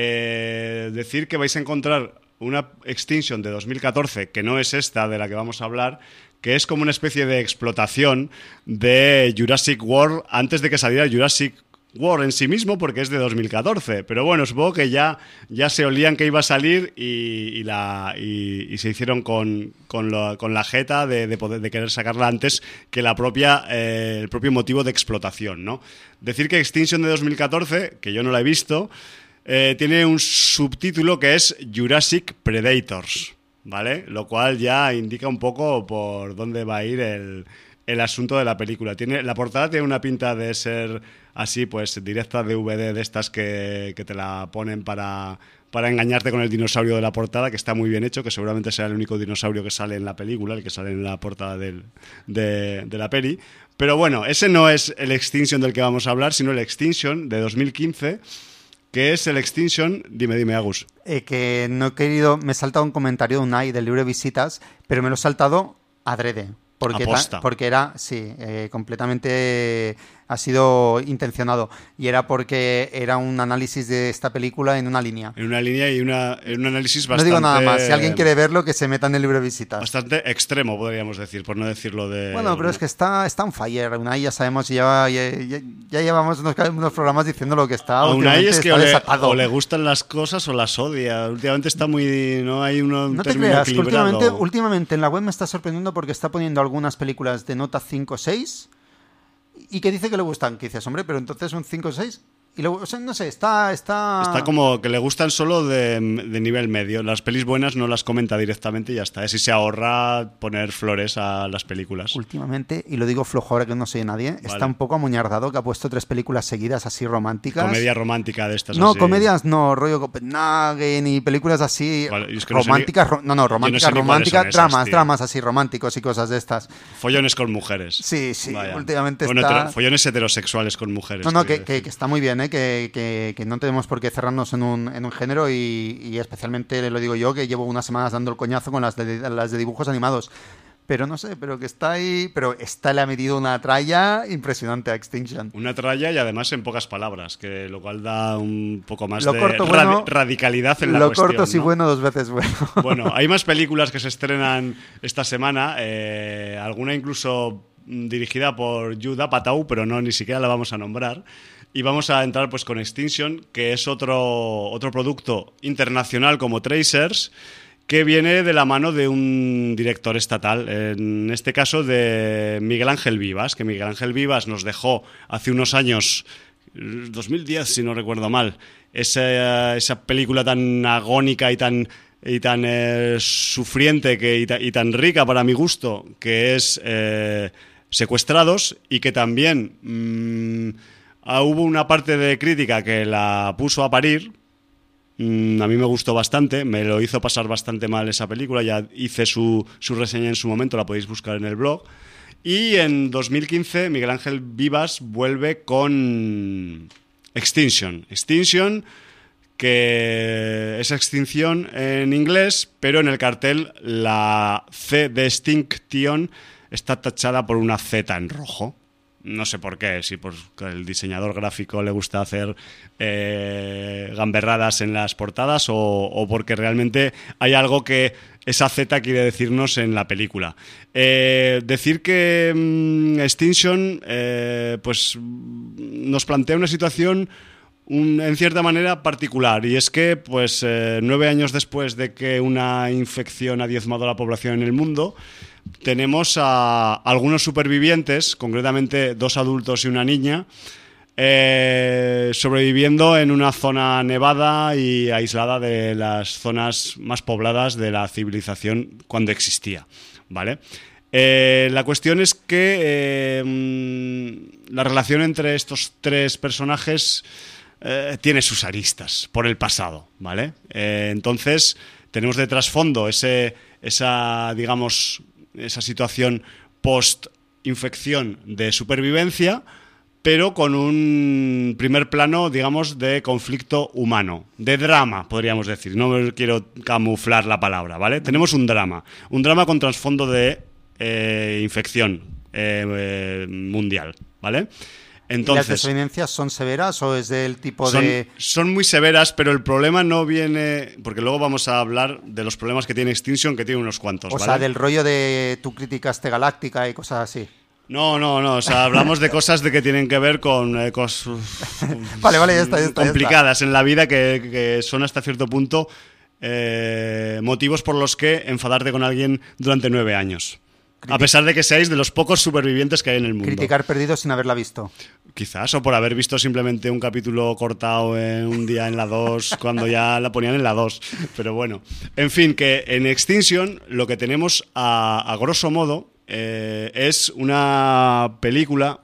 Decir que vais a encontrar una Extinction de 2014, que no es esta de la que vamos a hablar, que es como una especie de explotación de Jurassic World antes de que saliera Jurassic World en sí mismo, porque es de 2014. Pero bueno, supongo que ya se olían que iba a salir y se hicieron con la jeta de querer sacarla antes que el propio motivo de explotación, ¿no? Decir que Extinction de 2014, que yo no la he visto, tiene un subtítulo que es Jurassic Predators, ¿vale? Lo cual ya indica un poco por dónde va a ir el asunto de la película. La portada tiene una pinta de ser así, pues directa DVD de estas que te la ponen para engañarte con el dinosaurio de la portada, que está muy bien hecho, que seguramente será el único dinosaurio que sale en la película, el que sale en la portada de la peli. Pero bueno, ese no es el Extinction del que vamos a hablar, sino el Extinction de 2015, que es el Extinction... Dime, Agus. Que no he querido... Me he saltado un comentario de Unai del libro de visitas, pero me lo he saltado adrede. Porque era, sí, completamente ha sido intencionado. Y era porque era un análisis de esta película en una línea. En una línea y un análisis bastante... No digo nada más. Si alguien quiere verlo, que se meta en el libro de visitas. Bastante extremo, podríamos decir, por no decirlo de... Bueno, pero es que está on fire. Unai ya sabemos, ya llevamos unos programas diciendo lo que está. A Unai es que desatado. o le gustan las cosas o las odia. Últimamente está muy... No hay un no te término creas, equilibrado. últimamente en la web me está sorprendiendo porque está poniendo algunas películas de nota 5 o 6 y que dice que le gustan. Que dices, hombre, pero entonces un 5 o 6. Y luego, o sea, no sé, está como que le gustan solo de nivel medio. Las pelis buenas no las comenta directamente y ya está. Así se ahorra poner flores a las películas. Últimamente, y lo digo flojo ahora que no soy nadie, vale. Está un poco amuñardado, que ha puesto 3 películas seguidas así románticas. Comedia romántica de estas. No, así. Comedias no, rollo Copenhagen y películas así vale, es que románticas, románticas, dramas así románticos y cosas de estas. Follones con mujeres. Sí, vaya. Últimamente bueno, está... follones heterosexuales con mujeres. No, que está muy bien, que no tenemos por qué cerrarnos en un género y especialmente lo digo yo, que llevo unas semanas dando el coñazo con las de dibujos animados. Pero no sé, pero que está ahí... Pero esta le ha metido una tralla impresionante a Extinction. Una tralla y además en pocas palabras, que lo cual da un poco más radicalidad en la cuestión. Lo corto si bueno, 2 veces bueno. Bueno, hay más películas que se estrenan esta semana, alguna incluso dirigida por Judd Apatow, pero no, ni siquiera la vamos a nombrar. Y vamos a entrar pues con Extinction, que es otro producto internacional como Tracers, que viene de la mano de un director estatal, en este caso de Miguel Ángel Vivas, que Miguel Ángel Vivas nos dejó hace unos años, 2010 si no recuerdo mal, esa película tan agónica y tan sufriente y tan rica para mi gusto, que es Secuestrados, y que también... hubo una parte de crítica que la puso a parir. A mí me gustó bastante, me lo hizo pasar bastante mal esa película, ya hice su reseña en su momento, la podéis buscar en el blog. Y en 2015 Miguel Ángel Vivas vuelve con Extinction, que es extinción en inglés, pero en el cartel la C de Extinction está tachada por una Z en rojo. No sé por qué, si porque el diseñador gráfico le gusta hacer gamberradas en las portadas o porque realmente hay algo que esa Z quiere decirnos en la película. Decir que Extinction pues nos plantea una situación en cierta manera particular, y es que pues 9 años después de que una infección ha diezmado a la población en el mundo, tenemos a algunos supervivientes, concretamente 2 adultos y una niña, sobreviviendo en una zona nevada y aislada de las zonas más pobladas de la civilización cuando existía, ¿vale? La cuestión es que la relación entre estos 3 personajes tiene sus aristas por el pasado, ¿vale? Entonces tenemos de trasfondo esa situación post-infección de supervivencia, pero con un primer plano, digamos, de conflicto humano, de drama, podríamos decir. No quiero camuflar la palabra, ¿vale? Tenemos un drama con trasfondo de infección mundial, ¿vale? Entonces, ¿y las desavenencias son severas o es del tipo Son muy severas, pero el problema no viene... Porque luego vamos a hablar de los problemas que tiene Extinction, que tiene unos cuantos, o ¿vale? sea, del rollo de tú criticaste Galáctica y cosas así? No, o sea, hablamos de cosas que tienen que ver con cosas vale, ya está, complicadas en la vida que son hasta cierto punto motivos por los que enfadarte con alguien durante 9 años. A pesar de que seáis de los pocos supervivientes que hay en el mundo. Criticar Perdidos sin haberla visto. Quizás, o por haber visto simplemente un capítulo cortado en un día en la 2, cuando ya la ponían en la 2. Pero bueno, en fin, que en Extinction lo que tenemos a grosso modo es una película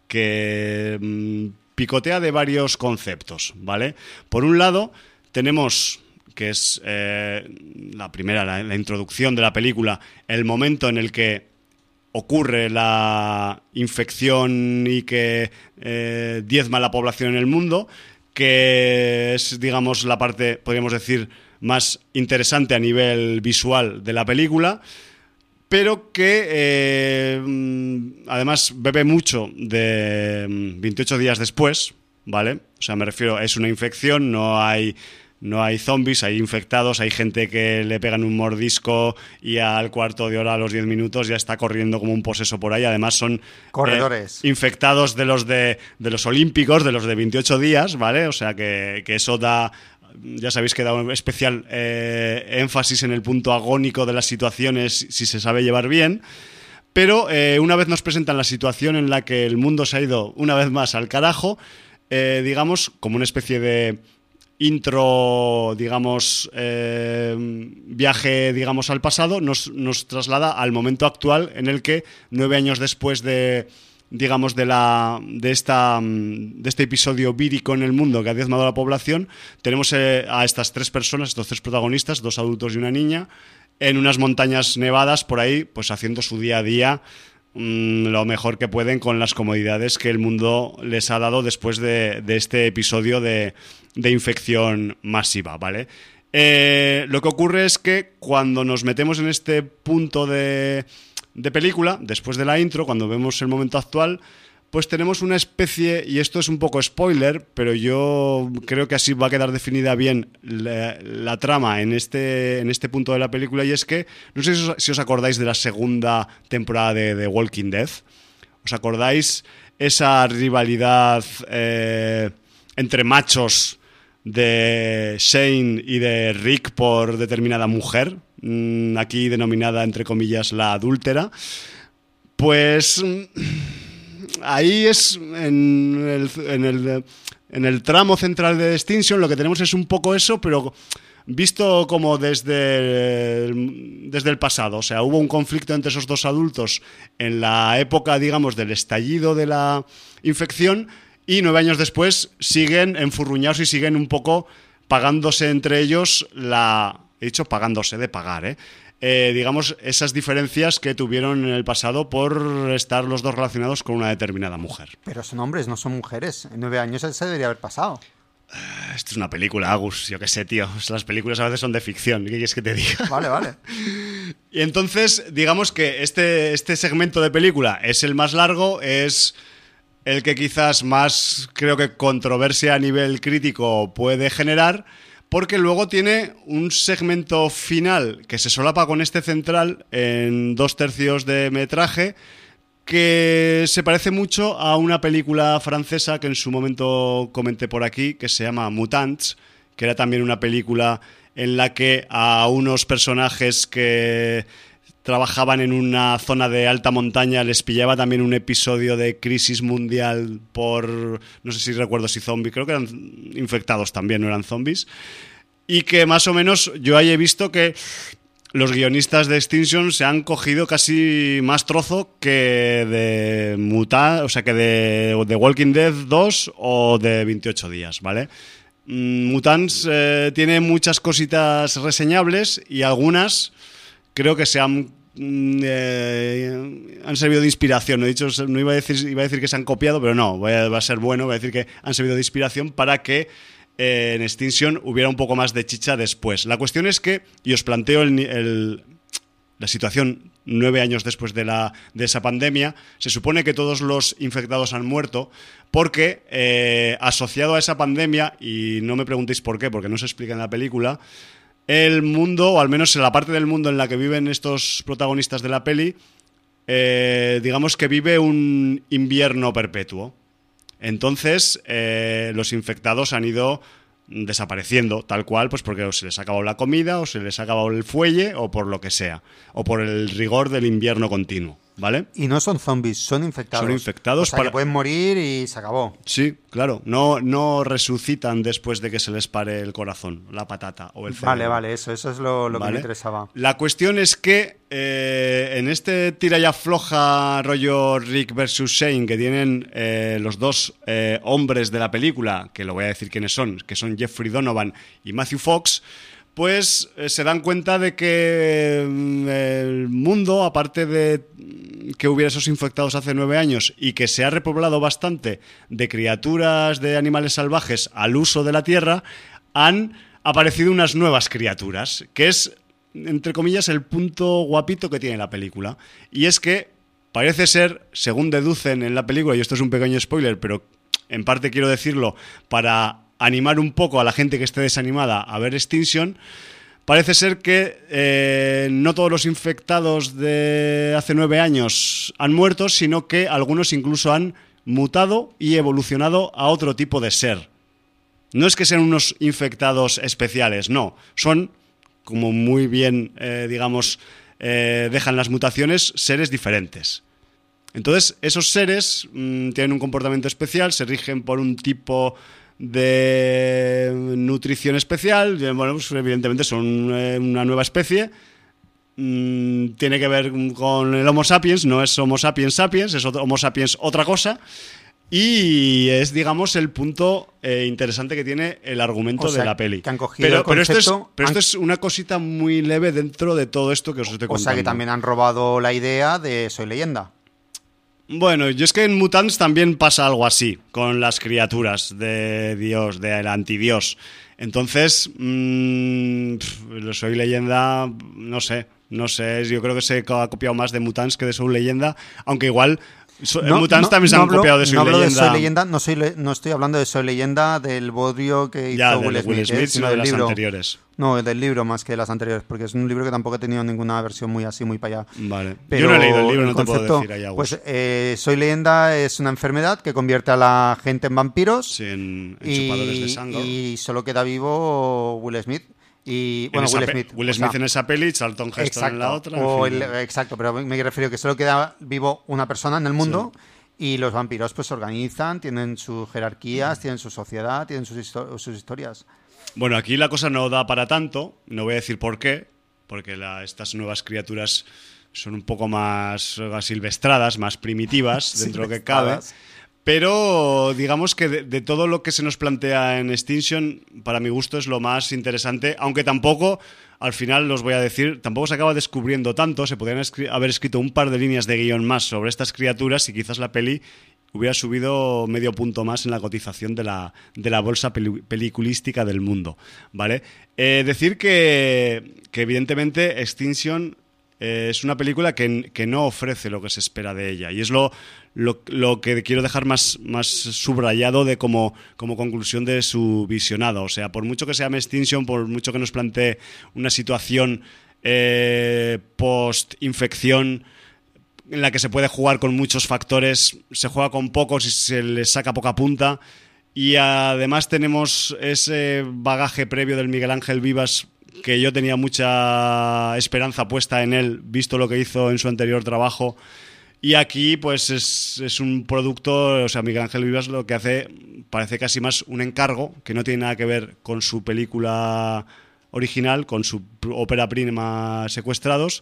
que picotea de varios conceptos, ¿vale? Por un lado, tenemos... que es la primera, la introducción de la película, el momento en el que ocurre la infección y que diezma la población en el mundo, que es, digamos, la parte, podríamos decir, más interesante a nivel visual de la película, pero que además bebe mucho de 28 días después, ¿vale? O sea, me refiero, es una infección, no hay zombies, hay infectados, hay gente que le pegan un mordisco y al cuarto de hora, a los 10 minutos, ya está corriendo como un poseso por ahí. Además son corredores infectados de los olímpicos, de los de 28 días, ¿vale? O sea que eso da... Ya sabéis que da un especial énfasis en el punto agónico de las situaciones si se sabe llevar bien. Pero una vez nos presentan la situación en la que el mundo se ha ido una vez más al carajo, digamos, como una especie de... intro, digamos, viaje, digamos, al pasado, nos traslada al momento actual en el que 9 años después de, digamos, de este episodio vírico en el mundo que ha diezmado a la población, tenemos a estas 3 personas, estos 3 protagonistas, 2 adultos y una niña, en unas montañas nevadas por ahí, pues haciendo su día a día lo mejor que pueden con las comodidades que el mundo les ha dado después de este episodio de infección masiva, ¿vale? Lo que ocurre es que cuando nos metemos en este punto de película, después de la intro, cuando vemos el momento actual, pues tenemos una especie, y esto es un poco spoiler, pero yo creo que así va a quedar definida bien la trama en este punto de la película, y es que, no sé si os acordáis de la segunda temporada de The Walking Dead. ¿Os acordáis esa rivalidad entre machos de Shane y de Rick por determinada mujer, aquí denominada entre comillas la adúltera? Pues ahí es en el tramo central de Extinction lo que tenemos es un poco eso, pero visto como desde el pasado. O sea, hubo un conflicto entre esos 2 adultos en la época, digamos, del estallido de la infección, y 9 años después siguen enfurruñados y siguen un poco pagándose entre ellos he dicho pagándose de pagar, digamos, esas diferencias que tuvieron en el pasado por estar los dos relacionados con una determinada mujer. Pero son hombres, no son mujeres. En 9 años se debería haber pasado. Esto es una película, Agus, yo qué sé, tío. Las películas a veces son de ficción, ¿qué quieres que te diga? Vale. Y entonces, digamos que este segmento de película es el más largo, es el que quizás más, creo que controversia a nivel crítico puede generar, porque luego tiene un segmento final que se solapa con este central en 2/3 de metraje, que se parece mucho a una película francesa que en su momento comenté por aquí, que se llama Mutants, que era también una película en la que a unos personajes que trabajaban en una zona de alta montaña les pillaba también un episodio de crisis mundial por, no sé si recuerdo si zombies, creo que eran infectados también, no eran zombies, y que más o menos yo ahí he visto que los guionistas de Extinction se han cogido casi más trozo que de o sea, que de The Walking Dead 2 o de 28 días, ¿vale? Mutants tiene muchas cositas reseñables y algunas creo que han servido de inspiración. No iba a decir que se han copiado, pero no, va a ser bueno, voy a decir que han servido de inspiración para que en Extinction hubiera un poco más de chicha después. La cuestión es que, y os planteo la situación 9 años después de esa pandemia, se supone que todos los infectados han muerto porque asociado a esa pandemia, y no me preguntéis por qué, porque no se explica en la película, el mundo, o al menos en la parte del mundo en la que viven estos protagonistas de la peli, digamos que vive un invierno perpetuo. Entonces, los infectados han ido desapareciendo, tal cual, pues porque o se les ha acabado la comida, o se les ha acabado el fuelle, o por lo que sea, o por el rigor del invierno continuo, ¿vale? Y no son zombies, son infectados. Son infectados. O sea, que pueden morir y se acabó. Sí, claro. No resucitan después de que se les pare el corazón, la patata o el cerebro. Vale, eso es lo que me interesaba. La cuestión es que en este tira y afloja rollo Rick versus Shane que tienen los dos hombres de la película, que lo voy a decir quiénes son, que son Jeffrey Donovan y Matthew Fox, pues se dan cuenta de que el mundo, aparte de que hubiera esos infectados hace 9 años y que se ha repoblado bastante de criaturas, de animales salvajes al uso de la tierra, han aparecido unas nuevas criaturas, que es, entre comillas, el punto guapito que tiene la película. Y es que parece ser, según deducen en la película, y esto es un pequeño spoiler, pero en parte quiero decirlo para animar un poco a la gente que esté desanimada a ver Extinction, parece ser que no todos los infectados de hace 9 años han muerto, sino que algunos incluso han mutado y evolucionado a otro tipo de ser. No es que sean unos infectados especiales, no. Son, como muy bien, dejan las mutaciones, seres diferentes. Entonces, esos seres tienen un comportamiento especial, se rigen por un tipo de nutrición especial. Bueno, pues evidentemente son una nueva especie. Tiene que ver con el Homo sapiens, no es Homo sapiens sapiens, es Homo sapiens otra cosa. Y es, digamos, el punto interesante que tiene el argumento de la peli. Que han cogido pero esto es una cosita muy leve dentro de todo esto que os estoy contando. O sea que también han robado la idea de Soy Leyenda. Bueno, yo es que en Mutants también pasa algo así, con las criaturas de Dios, del antidios. Entonces, Soy Leyenda, no sé, yo creo que se ha copiado más de Mutants que de Soy Leyenda, aunque igual en Mutants también se han copiado de Soy Leyenda. De Soy Leyenda, no estoy hablando de Soy Leyenda del bodrio que hizo Will Smith, sino de las anteriores. No, del libro más que de las anteriores, porque es un libro que tampoco he tenido ninguna versión muy así, muy para allá. Vale. Pero yo no he leído el libro, no te puedo decir allá. Pues Soy Leyenda es una enfermedad que convierte a la gente en vampiros. Sí, en chupadores de sangre. Y solo queda vivo Will Smith. Y bueno, Will Smith en esa peli, Charlton Heston en la otra. Exacto, pero me refiero que solo queda vivo una persona en el mundo. Sí. Y los vampiros pues se organizan, tienen sus jerarquías, tienen su sociedad, tienen sus historias. Bueno, aquí la cosa no da para tanto, no voy a decir por qué, porque estas nuevas criaturas son un poco más silvestradas, más primitivas, dentro de lo que cabe. Pero digamos que de todo lo que se nos plantea en Extinction, para mi gusto es lo más interesante, aunque tampoco, al final os voy a decir, tampoco se acaba descubriendo tanto. Se podrían haber escrito un par de líneas de guión más sobre estas criaturas y quizás la peli hubiera subido medio punto más en la cotización de la bolsa peliculística del mundo, ¿vale? Decir que evidentemente Extinction es una película que no ofrece lo que se espera de ella, y es lo que quiero dejar más subrayado de como conclusión de su visionado. O sea, por mucho que se llame Extinction, por mucho que nos plantee una situación post-infección en la que se puede jugar con muchos factores, se juega con pocos y se les saca poca punta, y además tenemos ese bagaje previo del Miguel Ángel Vivas, que yo tenía mucha esperanza puesta en él, visto lo que hizo en su anterior trabajo. Y aquí pues es un producto, o sea, Miguel Ángel Vivas lo que hace parece casi más un encargo, que no tiene nada que ver con su película original, con su ópera prima Secuestrados.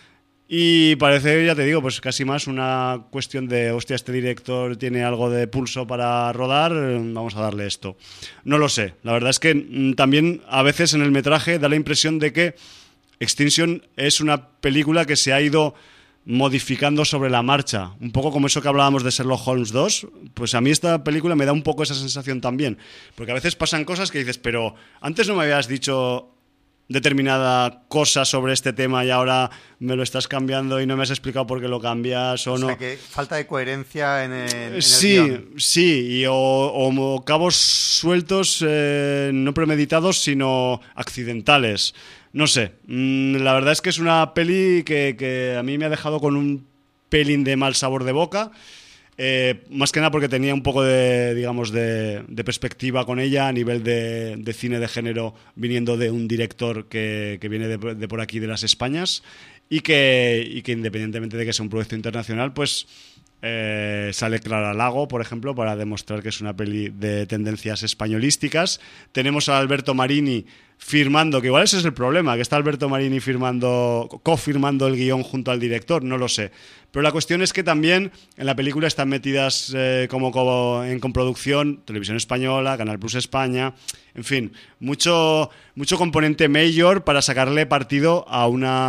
Y parece, ya te digo, pues casi más una cuestión de, hostia, este director tiene algo de pulso para rodar, vamos a darle esto. No lo sé. La verdad es que también a veces en el metraje da la impresión de que Extinction es una película que se ha ido modificando sobre la marcha. Un poco como eso que hablábamos de Sherlock Holmes 2. Pues a mí esta película me da un poco esa sensación también. Porque a veces pasan cosas que dices, pero antes no me habías dicho determinada cosa sobre este tema y ahora me lo estás cambiando y no me has explicado por qué lo cambias o no. O sea, que falta de coherencia en el sí, guión. Sí, o cabos sueltos, no premeditados, sino accidentales. No sé, la verdad es que es una peli que a mí me ha dejado con un pelín de mal sabor de boca. Más que nada porque tenía un poco de, digamos, de perspectiva con ella a nivel de cine de género, viniendo de un director que viene de por aquí, de las Españas, y que independientemente de que sea un proyecto internacional, pues sale Clara Lago, por ejemplo, para demostrar que es una peli de tendencias españolísticas. Tenemos a Alberto Marini firmando, que igual ese es el problema, que está Alberto Marini cofirmando el guión junto al director, no lo sé. Pero la cuestión es que también en la película están metidas como en coproducción Televisión Española, Canal Plus España, en fin, mucho componente mayor para sacarle partido a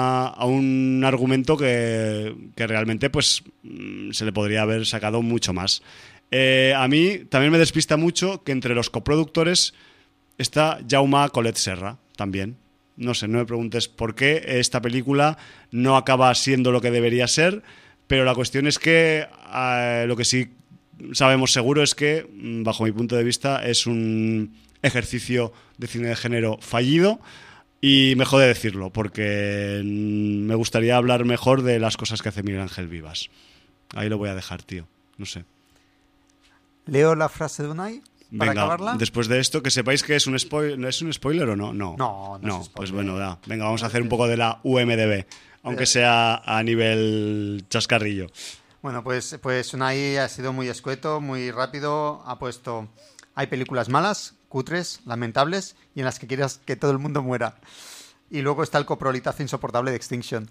un argumento que realmente pues se le podría haber sacado mucho más. A mí también me despista mucho que entre los coproductores está Jaume Collet Serra también. No sé, no me preguntes por qué esta película no acaba siendo lo que debería ser, pero la cuestión es que lo que sí sabemos seguro es que, bajo mi punto de vista, es un ejercicio de cine de género fallido, y me jode decirlo, porque me gustaría hablar mejor de las cosas que hace Miguel Ángel Vivas. Ahí lo voy a dejar, tío. No sé. ¿Leo la frase de Unai para Venga, acabarla? después de esto, que sepáis que es un spoiler. ¿Es un spoiler o no? No, No es spoiler. Pues bueno, venga, vamos a hacer un poco de la UMDB, aunque sea a nivel chascarrillo. Bueno, pues Unai ha sido muy escueto, muy rápido. Ha puesto: hay películas malas, cutres, lamentables y en las que quieras que todo el mundo muera. Y luego está el coprolitazo insoportable de Extinction.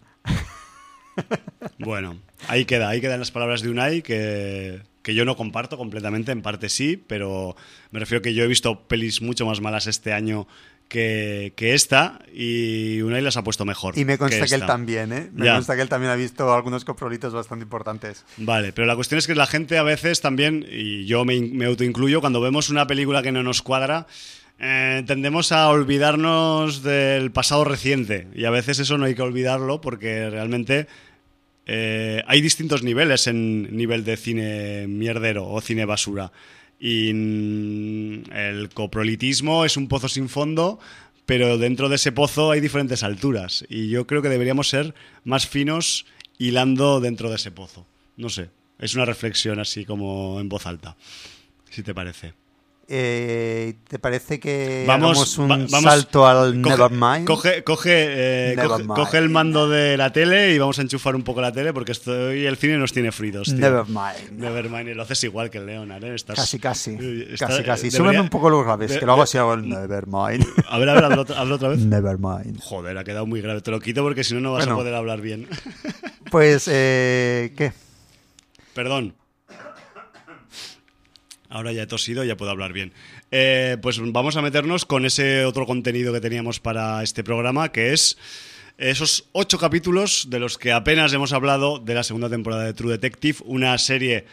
Bueno, ahí quedan las palabras de Unai, que yo no comparto completamente, en parte sí, pero me refiero que yo he visto pelis mucho más malas este año que esta, y Unai las ha puesto mejor. Y me consta que él esta. también, ¿eh? Me consta que él también ha visto algunos coprolitos bastante importantes. Vale, pero la cuestión es que la gente a veces también, y yo me autoincluyo, cuando vemos una película que no nos cuadra, tendemos a olvidarnos del pasado reciente, y a veces eso no hay que olvidarlo, porque realmente hay distintos niveles en nivel de cine mierdero o cine basura, y el coprolitismo es un pozo sin fondo, pero dentro de ese pozo hay diferentes alturas, y yo creo que deberíamos ser más finos hilando dentro de ese pozo. No sé, es una reflexión así como en voz alta, si te parece. ¿Te parece que vamos un salto al Nevermind? Coge el mando de la tele y vamos a enchufar un poco la tele, porque hoy el cine nos tiene fritos, tío. Nevermind. Lo haces igual que el Leonard, ¿eh? Casi. Súbeme un poco los graves, que lo hago así, hago el Nevermind. A ver, hazlo otra vez. Nevermind. Joder, ha quedado muy grave. Te lo quito porque si no, no vas a poder hablar bien. Pues, ¿qué? Perdón. Ahora ya he tosido, ya puedo hablar bien. Pues vamos a meternos con ese otro contenido que teníamos para este programa, que es esos 8 capítulos de los que apenas hemos hablado de la segunda temporada de True Detective, una serie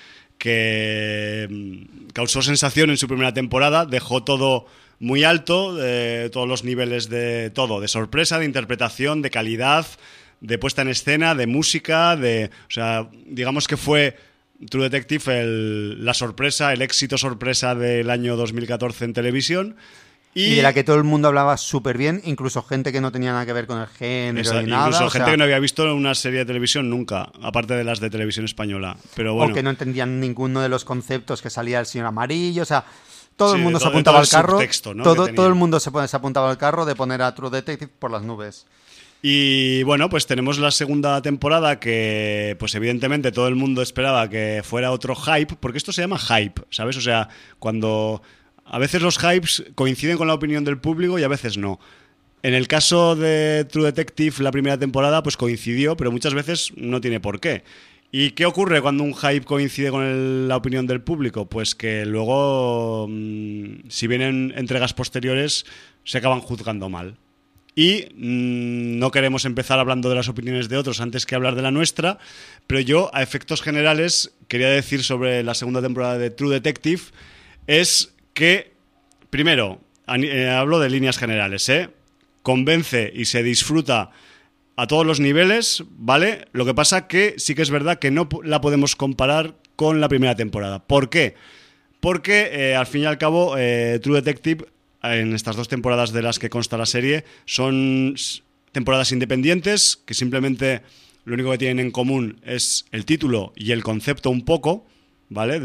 que causó sensación en su primera temporada, dejó todo muy alto, todos los niveles de todo, de sorpresa, de interpretación, de calidad, de puesta en escena, de música, o sea, digamos que fue True Detective la sorpresa, el éxito sorpresa del año 2014 en televisión. Y de la que todo el mundo hablaba súper bien, incluso gente que no tenía nada que ver con el género ni nada. Incluso gente que no había visto una serie de televisión nunca, aparte de las de televisión española. Pero bueno. O que no entendían ninguno de los conceptos que salía el señor Amarillo, o sea... Todo el mundo se apuntaba al carro, ¿no? todo el mundo se apuntaba al carro de poner a True Detective por las nubes. Y bueno, pues tenemos la segunda temporada que, pues evidentemente todo el mundo esperaba que fuera otro hype, porque esto se llama hype, ¿sabes? O sea, cuando a veces los hypes coinciden con la opinión del público y a veces no. En el caso de True Detective, la primera temporada, pues coincidió, pero muchas veces no tiene por qué. ¿Y qué ocurre cuando un hype coincide con la opinión del público? Pues que luego, si vienen entregas posteriores, se acaban juzgando mal. Y no queremos empezar hablando de las opiniones de otros antes que hablar de la nuestra, pero yo, a efectos generales, quería decir sobre la segunda temporada de True Detective, es que, primero, hablo de líneas generales, convence y se disfruta a todos los niveles, ¿vale? Lo que pasa que sí que es verdad que no la podemos comparar con la primera temporada. ¿Por qué? Porque, al fin y al cabo, True Detective, en estas 2 temporadas de las que consta la serie, son temporadas independientes, que simplemente lo único que tienen en común es el título y el concepto un poco, ¿vale?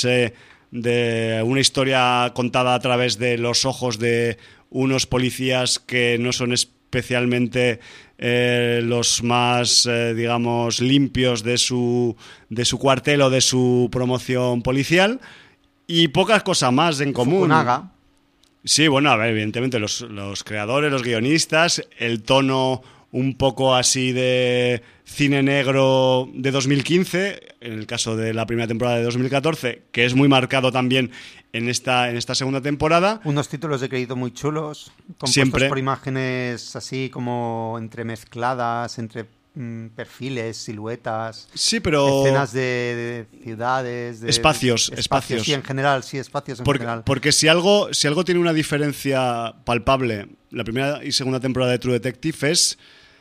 De una historia contada a través de los ojos de unos policías que no son especialmente los más, digamos, limpios de su cuartel o de su promoción policial, y pocas cosas más en común. Fukunaga. Sí, bueno, a ver, evidentemente los creadores, los guionistas, el tono un poco así de cine negro de 2015, en el caso de la primera temporada de 2014, que es muy marcado también en esta segunda temporada. Unos títulos de crédito muy chulos, compuestos siempre por imágenes así como entremezcladas, entre perfiles, siluetas, sí, pero escenas de ciudades, de espacios. Sí, en general, sí, espacios en general. Porque si algo tiene una diferencia palpable, la primera y segunda temporada de True Detective, es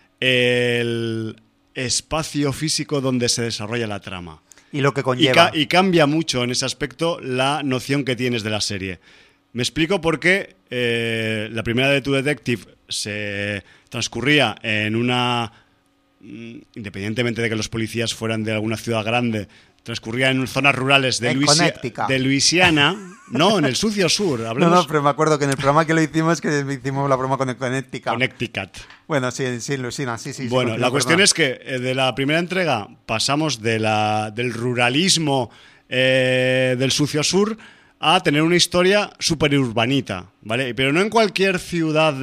el espacio físico donde se desarrolla la trama. Y lo que conlleva. Y cambia mucho en ese aspecto la noción que tienes de la serie. Me explico por qué la primera de True Detective se transcurría en una... independientemente de que los policías fueran de alguna ciudad grande, transcurría en zonas rurales de Luisiana, no, en el sucio sur. No, pero me acuerdo que en el programa que lo hicimos, hicimos la broma con Connecticut. Bueno, sí, Luisiana, sí. Bueno, la cuestión es que de la primera entrega pasamos del ruralismo del sucio sur a tener una historia súper urbanita, ¿vale? Pero no en cualquier ciudad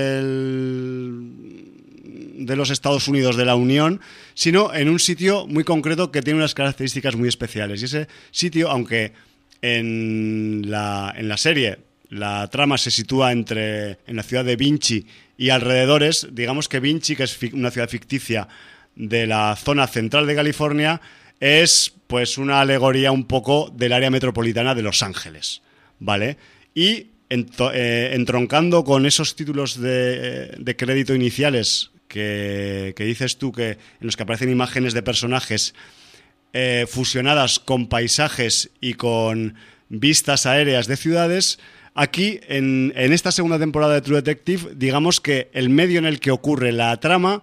de los Estados Unidos de la Unión, sino en un sitio muy concreto que tiene unas características muy especiales. Y ese sitio, aunque en la serie la trama se sitúa en la ciudad de Vinci y alrededores, digamos que Vinci, que es una ciudad ficticia de la zona central de California, es pues una alegoría un poco del área metropolitana de Los Ángeles, ¿vale? Y entroncando con esos títulos de crédito iniciales que dices tú, en los que aparecen imágenes de personajes fusionadas con paisajes y con vistas aéreas de ciudades, aquí en esta segunda temporada de True Detective, digamos que el medio en el que ocurre la trama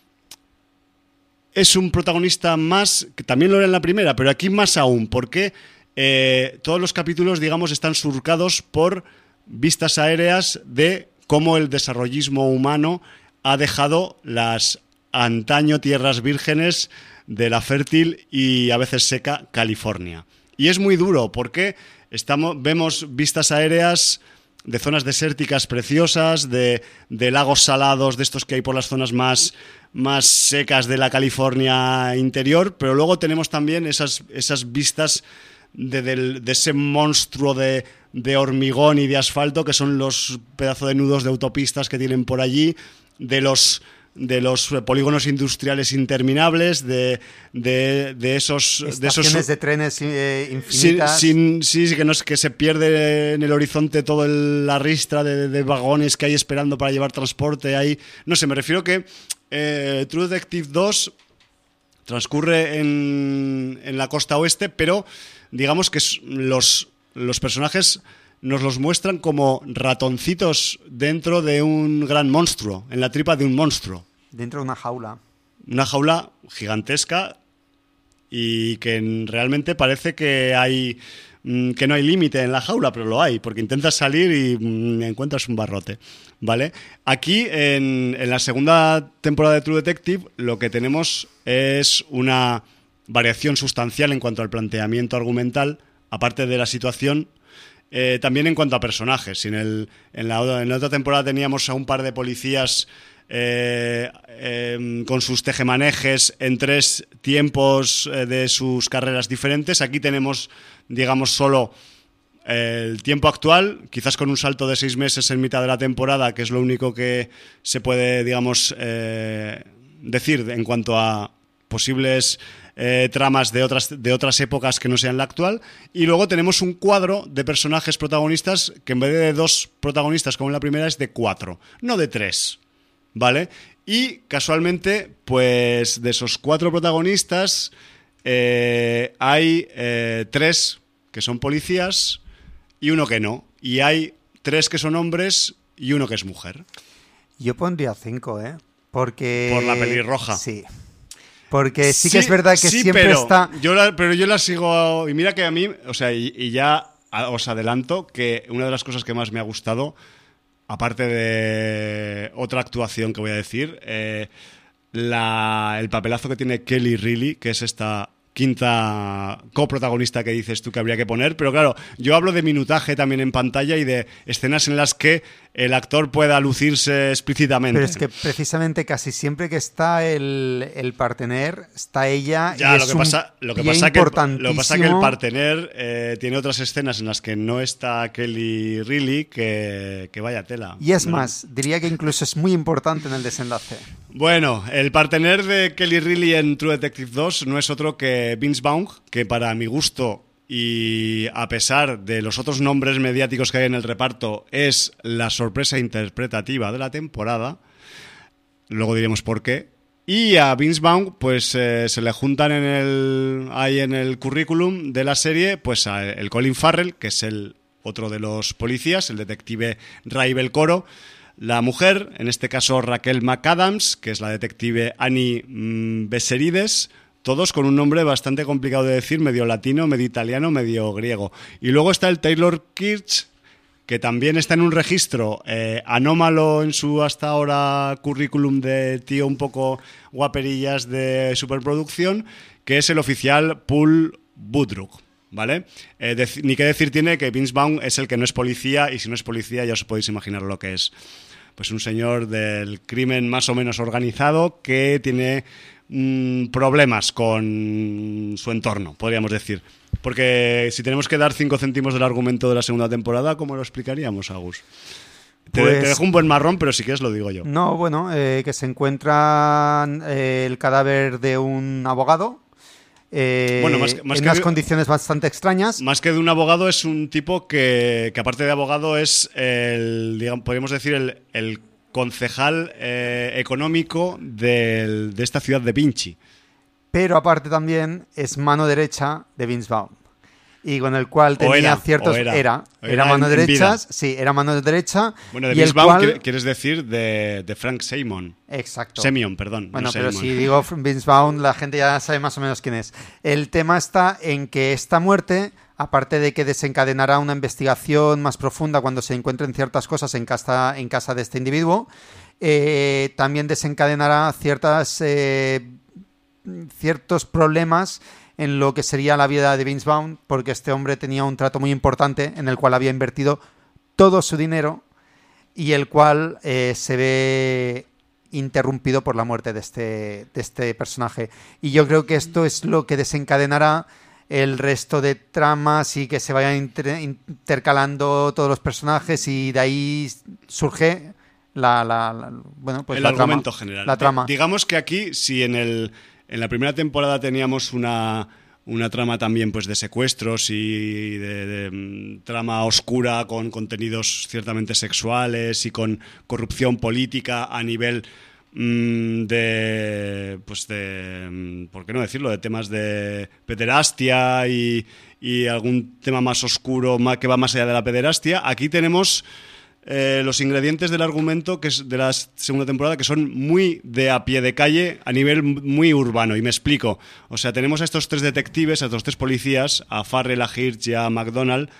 es un protagonista más, que también lo era en la primera, pero aquí más aún, porque todos los capítulos, digamos, están surcados por vistas aéreas de cómo el desarrollismo humano ha dejado las antaño tierras vírgenes de la fértil y a veces seca California. Y es muy duro porque vemos vistas aéreas de zonas desérticas preciosas, de lagos salados, de estos que hay por las zonas más secas de la California interior, pero luego tenemos también esas vistas de ese monstruo de hormigón y de asfalto que son los pedazos de nudos de autopistas que tienen por allí, de los polígonos industriales interminables, de esos estaciones de trenes infinitas. Que se pierde en el horizonte toda la ristra de vagones que hay esperando para llevar transporte ahí. No sé, me refiero que True Detective 2 transcurre en la costa oeste, pero digamos que los personajes nos los muestran como ratoncitos dentro de un gran monstruo, en la tripa de un monstruo. Dentro de una jaula. Una jaula gigantesca y que realmente parece que no hay límite en la jaula, pero lo hay, porque intentas salir y encuentras un barrote, ¿vale? Aquí, en la segunda temporada de True Detective, lo que tenemos es una variación sustancial en cuanto al planteamiento argumental, aparte de la situación. También en cuanto a personajes. En la otra temporada teníamos a un par de policías con sus tejemanejes en 3 tiempos de sus carreras diferentes. Aquí tenemos, digamos, solo el tiempo actual, quizás con un salto de 6 meses en mitad de la temporada, que es lo único que se puede, digamos, decir en cuanto a posibles tramas de otras épocas que no sean la actual. Y luego tenemos un cuadro de personajes protagonistas que en vez de 2 protagonistas como en la primera es de 4, no de 3, ¿vale? Y casualmente, pues de esos 4 protagonistas hay 3 que son policías y 1 que no, y hay 3 que son hombres y 1 que es mujer. Yo pondría 5, porque... Por la pelirroja. Sí. Porque sí que es verdad que siempre pero está... Pero yo la sigo... Y mira que a mí, o sea, y ya os adelanto que una de las cosas que más me ha gustado, aparte de otra actuación que voy a decir, el papelazo que tiene Kelly Reilly, que es esta quinta coprotagonista que dices tú que habría que poner, pero claro, yo hablo de minutaje también en pantalla y de escenas en las que el actor pueda lucirse explícitamente. Pero es que precisamente casi siempre que está el partener, está ella. Ya, y lo que pasa que el partener tiene otras escenas en las que no está Kelly Reilly que vaya tela. Y es más, diría que incluso es muy importante en el desenlace. Bueno, el partener de Kelly Reilly en True Detective 2 no es otro que Vince Vaughn, que para mi gusto y a pesar de los otros nombres mediáticos que hay en el reparto, es la sorpresa interpretativa de la temporada. Luego diremos por qué. Y a Vince Vaughn, pues se le juntan ahí en el currículum de la serie, pues el Colin Farrell, que es el otro de los policías, el detective Ray Belcoro. La mujer, en este caso Raquel McAdams, que es la detective Annie Besserides, todos con un nombre bastante complicado de decir, medio latino, medio italiano, medio griego. Y luego está el Taylor Kirch, que también está en un registro anómalo en su hasta ahora currículum de tío un poco guaperillas de superproducción, que es el oficial Paul Woodruck, ¿vale? Ni que decir tiene que Vince Vaughn es el que no es policía, y si no es policía ya os podéis imaginar lo que es. Pues un señor del crimen más o menos organizado que tiene problemas con su entorno, podríamos decir. Porque si tenemos que dar 5 céntimos del argumento de la segunda temporada, ¿cómo lo explicaríamos, Agus? Te dejo un buen marrón, pero si quieres lo digo yo. No, bueno, que se encuentran el cadáver de un abogado. En unas condiciones bastante extrañas. Más que de un abogado, es un tipo que aparte de abogado es podríamos decir el concejal económico de esta ciudad de Vinci. Pero aparte también es mano derecha de Vince Vaughn. Y con el cual tenía ciertos... Era mano derecha. Sí, era mano derecha. Bueno, de Vince Vaughn quieres decir de Frank Semon. Exacto. Semyon, perdón. Bueno, no pero Semon. si digo Vince Vaughn, la gente ya sabe más o menos quién es. El tema está en que esta muerte, aparte de que desencadenará una investigación más profunda cuando se encuentren ciertas cosas en casa de este individuo, también desencadenará ciertos problemas en lo que sería la vida de Vince Vaughn, porque este hombre tenía un trato muy importante en el cual había invertido todo su dinero y el cual se ve interrumpido por la muerte de este personaje. Y yo creo que esto es lo que desencadenará el resto de tramas y que se vayan intercalando todos los personajes y de ahí surge bueno, pues el la argumento trama, general. la trama. Digamos que aquí, si en la primera temporada teníamos una trama también pues de secuestros y de trama oscura con contenidos ciertamente sexuales y con corrupción política a nivel ¿por qué no decirlo?, de temas de pederastia y algún tema más oscuro que va más allá de la pederastia. Aquí tenemos los ingredientes del argumento que es de la segunda temporada, que son muy de a pie de calle, a nivel muy urbano, y me explico. O sea, tenemos a estos 3 detectives, a estos 3 policías, a Farrell, a Hirsch y a McDonald,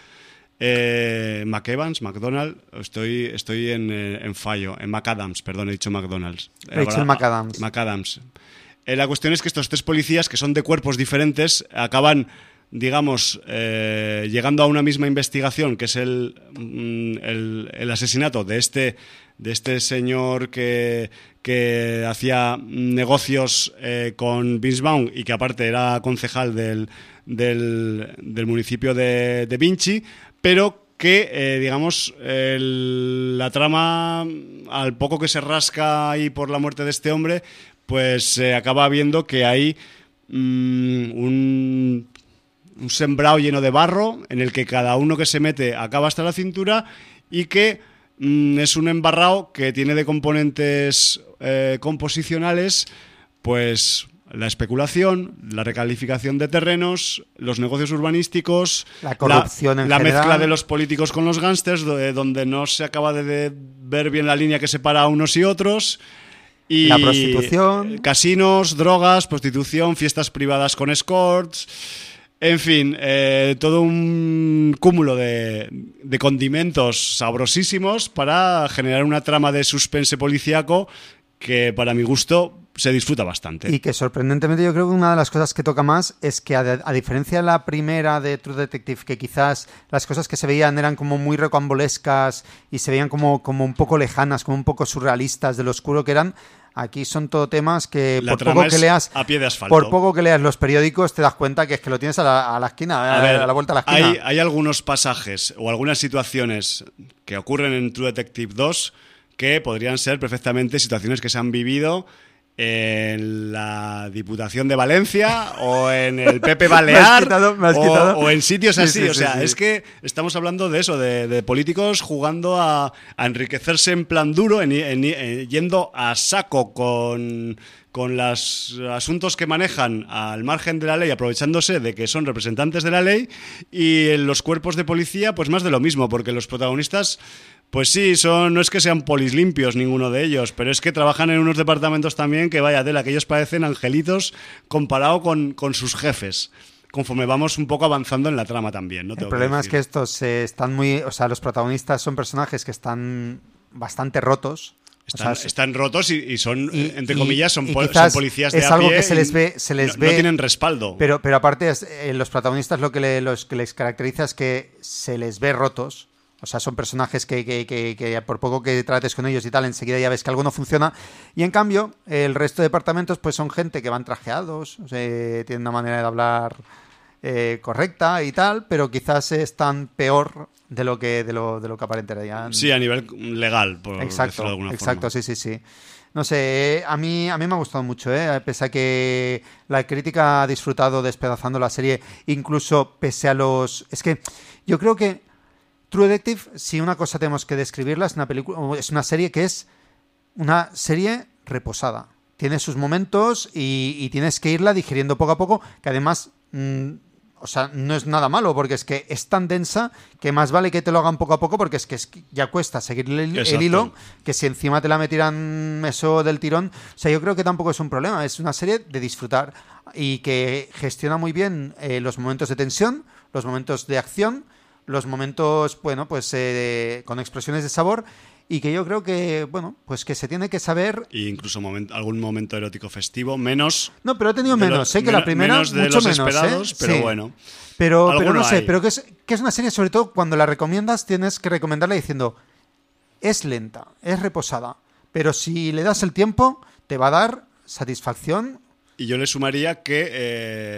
McDonald, estoy en fallo, en McAdams, perdón, he dicho McDonald's. Rachel McAdams. McAdams. La cuestión es que estos 3 policías, que son de cuerpos diferentes, acaban, digamos, llegando a una misma investigación, que es el asesinato de este señor que hacía negocios con Vince Vaughn y que aparte era concejal del municipio de Vinci, pero que, digamos, la trama, al poco que se rasca ahí por la muerte de este hombre, pues se acaba viendo que hay un sembrado lleno de barro en el que cada uno que se mete acaba hasta la cintura y que es un embarrado que tiene de componentes composicionales pues la especulación, la recalificación de terrenos, los negocios urbanísticos, la corrupción en la general, mezcla de los políticos con los gángsters, donde no se acaba de ver bien la línea que separa a unos y otros. Y la prostitución, casinos, drogas, prostitución, fiestas privadas con escorts, en fin, todo un cúmulo de condimentos sabrosísimos para generar una trama de suspense policíaco que para mi gusto se disfruta bastante. Y que sorprendentemente yo creo que una de las cosas que toca más es que a diferencia de la primera de True Detective, que quizás las cosas que se veían eran como muy rocambolescas y se veían como un poco lejanas, como un poco surrealistas de lo oscuro que eran, aquí son todo temas que la por poco que leas a pie de asfalto. Por poco que leas los periódicos te das cuenta que es que lo tienes a la esquina, a la vuelta a la esquina. Hay algunos pasajes o algunas situaciones que ocurren en True Detective 2 que podrían ser perfectamente situaciones que se han vivido en la Diputación de Valencia o en el Pepe Balear me has quitado. O en sitios así. Sí, o sea, sí. es que estamos hablando de eso, de políticos jugando a enriquecerse en plan duro, yendo a saco con los asuntos que manejan al margen de la ley, aprovechándose de que son representantes de la ley, y en los cuerpos de policía pues más de lo mismo, porque los protagonistas pues sí, no es que sean polis limpios ninguno de ellos, pero es que trabajan en unos departamentos también que vaya tela, que ellos parecen angelitos comparado con sus jefes, conforme vamos un poco avanzando en la trama también, ¿no? El problema es que estos están los protagonistas son personajes que están bastante rotos. Están rotos y son, entre comillas, son policías de es a algo pie. Que se les ve. No tienen respaldo. Pero aparte, los protagonistas lo que les caracteriza es que se les ve rotos. O sea, son personajes que por poco que trates con ellos y tal, enseguida ya ves que algo no funciona. Y en cambio, el resto de departamentos pues son gente que van trajeados, o sea, tienen una manera de hablar correcta y tal, pero quizás están peor de lo que aparentarían. Sí, a nivel legal, por decirlo de alguna forma. Sí. No sé, a mí me ha gustado mucho, pese a que la crítica ha disfrutado despedazando la serie, incluso pese a los... Es que yo creo que True Detective, si una cosa tenemos que describirla, es una serie que es una serie reposada. Tiene sus momentos y tienes que irla digiriendo poco a poco, que además, o sea, no es nada malo, porque es que es tan densa que más vale que te lo hagan poco a poco, porque es que ya cuesta seguir el hilo, que si encima te la metieran eso del tirón. O sea, yo creo que tampoco es un problema, es una serie de disfrutar y que gestiona muy bien los momentos de tensión, los momentos de acción, los momentos, bueno, pues con expresiones de sabor, y que yo creo que, bueno, pues que se tiene que saber... Y incluso algún momento erótico festivo, menos... No, pero he tenido menos, que la primera, menos de mucho los menos, esperados, pero sí. bueno. Pero no sé, pero que es una serie, sobre todo, cuando la recomiendas, tienes que recomendarla diciendo, es lenta, es reposada, pero si le das el tiempo, te va a dar satisfacción. Y yo le sumaría que...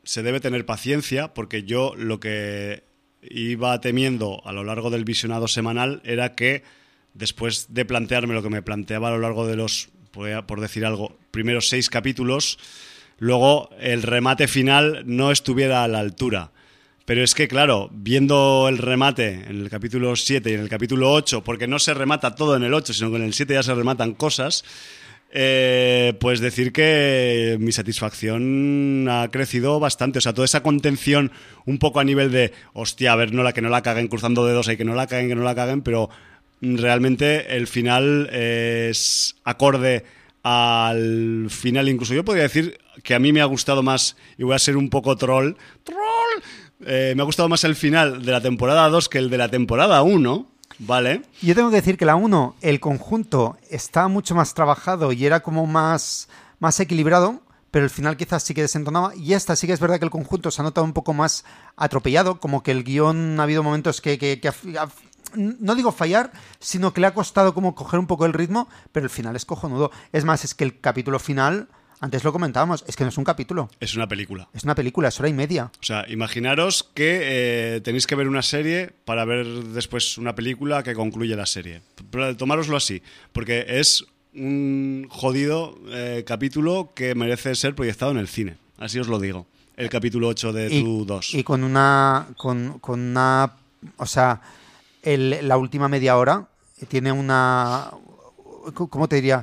se debe tener paciencia, porque yo lo que iba temiendo a lo largo del visionado semanal era que después de plantearme lo que me planteaba a lo largo de los, por decir algo, primeros 6 capítulos, luego el remate final no estuviera a la altura. Pero es que, claro, viendo el remate en el capítulo 7 y en el capítulo 8, porque no se remata todo en el 8, sino que en el 7 ya se rematan cosas, pues decir que mi satisfacción ha crecido bastante. O sea, toda esa contención un poco a nivel de, hostia, a ver, que no la caguen, cruzando dedos ahí, que no la caguen, pero realmente el final es acorde al final. Incluso yo podría decir que a mí me ha gustado más, y voy a ser un poco troll, me ha gustado más el final de la temporada 2 que el de la temporada 1, ¿vale? Yo tengo que decir que la 1, el conjunto está mucho más trabajado y era como más equilibrado, pero el final quizás sí que desentonaba. Y esta sí que es verdad que el conjunto se ha notado un poco más atropellado, como que el guión ha habido momentos que no digo fallar, sino que le ha costado como coger un poco el ritmo, pero el final es cojonudo. Es más, es que el capítulo final... Antes lo comentábamos, es que no es un capítulo. Es una película. Es una película, es hora y media. O sea, imaginaros que tenéis que ver una serie para ver después una película que concluye la serie. Tomároslo así, porque es un jodido capítulo que merece ser proyectado en el cine. Así os lo digo. El capítulo 8 de Tu 2. Y con una... o sea, la última media hora tiene una... ¿Cómo te diría?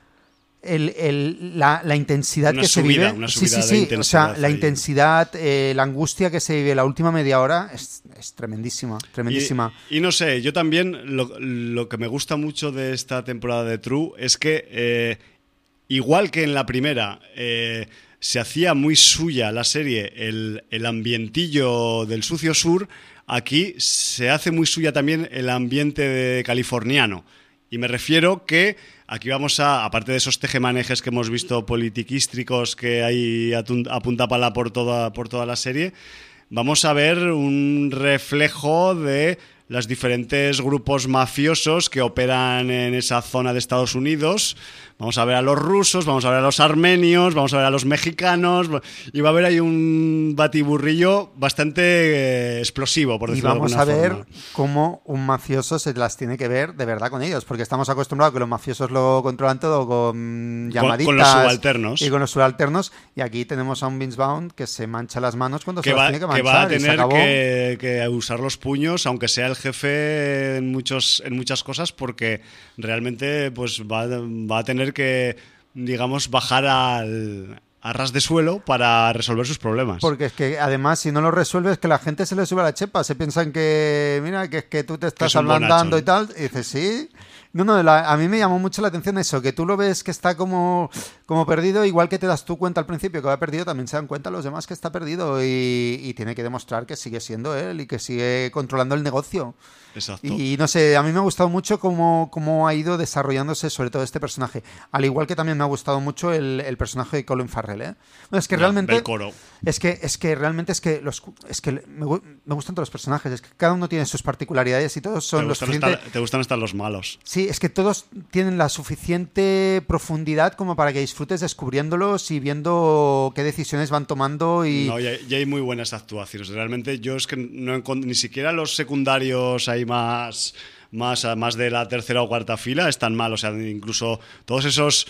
La intensidad una que subida, se vive. Una subida sí. de intensidad. O sea, la intensidad, la angustia que se vive la última media hora es tremendísima. Y no sé, yo también lo que me gusta mucho de esta temporada de True es que, igual que en la primera, se hacía muy suya la serie, el ambientillo del sucio sur, aquí se hace muy suya también el ambiente californiano. Y me refiero que aquí vamos aparte de esos tejemanejes que hemos visto politiquístricos que hay a punta pala por toda la serie, vamos a ver un reflejo de los diferentes grupos mafiosos que operan en esa zona de Estados Unidos. Vamos a ver a los rusos, vamos a ver a los armenios, vamos a ver a los mexicanos, y va a haber ahí un batiburrillo bastante explosivo, por decirlo de alguna forma. Y vamos a ver cómo un mafioso se las tiene que ver de verdad con ellos, porque estamos acostumbrados a que los mafiosos lo controlan todo con llamaditas. Con los subalternos. Y con los subalternos, y aquí tenemos a un Vince Vaughn que se mancha las manos cuando se las tiene que manchar. Que va a tener que usar los puños, aunque sea el jefe en muchas cosas, porque realmente pues va a tener que, digamos, bajar a ras de suelo para resolver sus problemas. Porque es que además si no lo resuelves, que la gente se le sube a la chepa, se piensan que mira, que es que tú te estás ablandando y tal, y dices, sí. No, a mí me llamó mucho la atención eso, que tú lo ves que está como perdido, igual que te das tú cuenta al principio que va perdido, también se dan cuenta los demás que está perdido, y tiene que demostrar que sigue siendo él y que sigue controlando el negocio. Exacto. Y no sé, a mí me ha gustado mucho cómo ha ido desarrollándose sobre todo este personaje. Al igual que también me ha gustado mucho el personaje de Colin Farrell, ¿eh? Bueno, es que realmente... Belcoro. Es que realmente me gustan todos los personajes, es que cada uno tiene sus particularidades y todos son Te gustan hasta los malos. Sí, es que todos tienen la suficiente profundidad como para que disfrutes descubriéndolos y viendo qué decisiones van tomando. No, y hay muy buenas actuaciones. Realmente yo es que no encuentro ni siquiera los secundarios ahí más de la tercera o cuarta fila están mal. O sea, incluso todos esos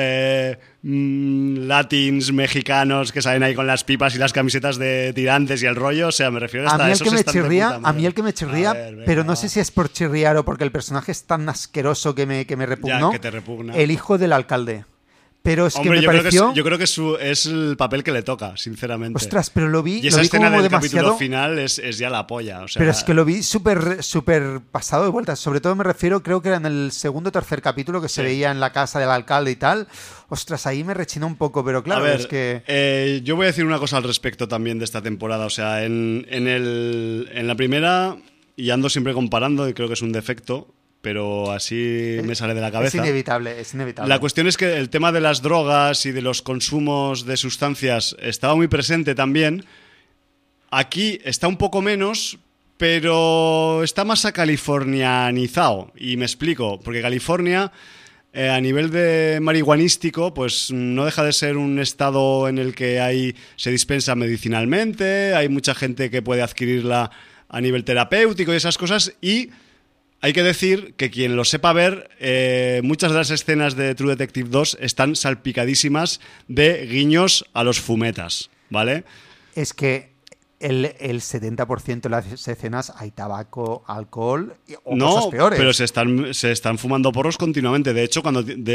latins mexicanos que salen ahí con las pipas y las camisetas de tirantes y el rollo. O sea, me refiero hasta a esos. A mí el que me chirría, pero no sé si es por chirriar o porque el personaje es tan asqueroso que me repugnó. Ya, que te repugna. El hijo del alcalde. Pero es Hombre, que me pareció... yo creo que es el papel que le toca, sinceramente. Ostras, pero lo vi... Y esa lo vi escena como del demasiado... capítulo final es ya la polla. O sea... Pero es que lo vi súper pasado de vueltas. Sobre todo me refiero, creo que era en el segundo o tercer capítulo que se veía en la casa del alcalde y tal. Ostras, ahí me rechinó un poco, pero claro, es que... yo voy a decir una cosa al respecto también de esta temporada. O sea, en la primera, y ando siempre comparando, y creo que es un defecto... pero así me sale de la cabeza. Es inevitable. La cuestión es que el tema de las drogas y de los consumos de sustancias estaba muy presente también. Aquí está un poco menos, pero está más acalifornianizado. Y me explico, porque California a nivel de marihuanístico, pues no deja de ser un estado en el que se dispensa medicinalmente, hay mucha gente que puede adquirirla a nivel terapéutico y esas cosas, y hay que decir que quien lo sepa ver, muchas de las escenas de True Detective 2 están salpicadísimas de guiños a los fumetas, ¿vale? Es que el 70% de las escenas hay tabaco, alcohol o cosas peores. Pero se están fumando porros continuamente. De hecho,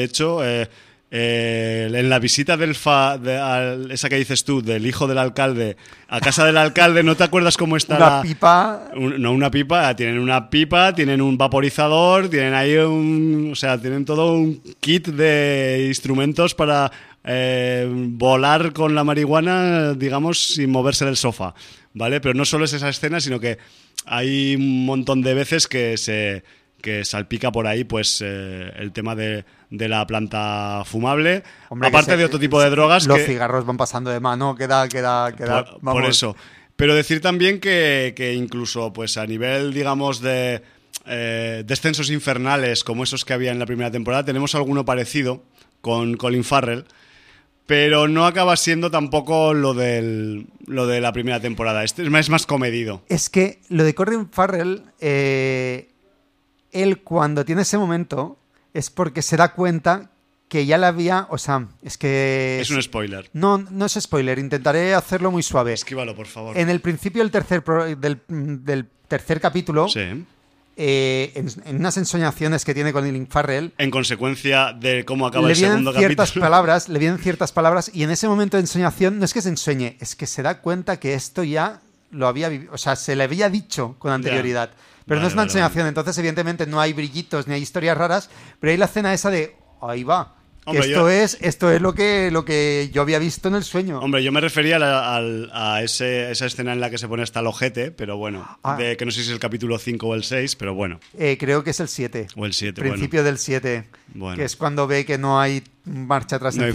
en la visita esa que dices tú, del hijo del alcalde, a casa del alcalde, ¿no te acuerdas cómo está una pipa? Una pipa, tienen una pipa, tienen un vaporizador, tienen ahí tienen todo un kit de instrumentos para volar con la marihuana, digamos, sin moverse del sofá, ¿vale? Pero no solo es esa escena, sino que hay un montón de veces que salpica por ahí pues el tema de la planta fumable. Hombre, aparte de otro tipo de drogas. Los cigarros van pasando de mano, queda por eso. Pero decir también que incluso pues a nivel, digamos, de descensos infernales como esos que había en la primera temporada, tenemos alguno parecido con Colin Farrell, pero no acaba siendo tampoco lo de la primera temporada. Este es más comedido. Es que lo de Colin Farrell, él cuando tiene ese momento es porque se da cuenta que ya la había... O sea, es que... Es un spoiler. No es spoiler. Intentaré hacerlo muy suave. Esquívalo, por favor. En el principio del tercer capítulo... Sí. En unas ensoñaciones que tiene con Colin Farrell, en consecuencia de cómo acaba el segundo capítulo, le vienen ciertas palabras, y en ese momento de ensoñación no es que se ensueñe, es que se da cuenta que esto ya lo había vivido, o sea, se le había dicho con anterioridad, pero no es una ensoñación. Entonces evidentemente no hay brillitos ni hay historias raras, pero hay la escena esa de ahí va. Hombre, esto es lo que yo había visto en el sueño. Hombre, yo me refería a esa escena en la que se pone hasta el ojete, pero bueno, que no sé si es el capítulo 5 o el 6, pero bueno. Creo que es el 7. O el 7, principio del 7, bueno. Que es cuando ve que no hay marcha atrás no en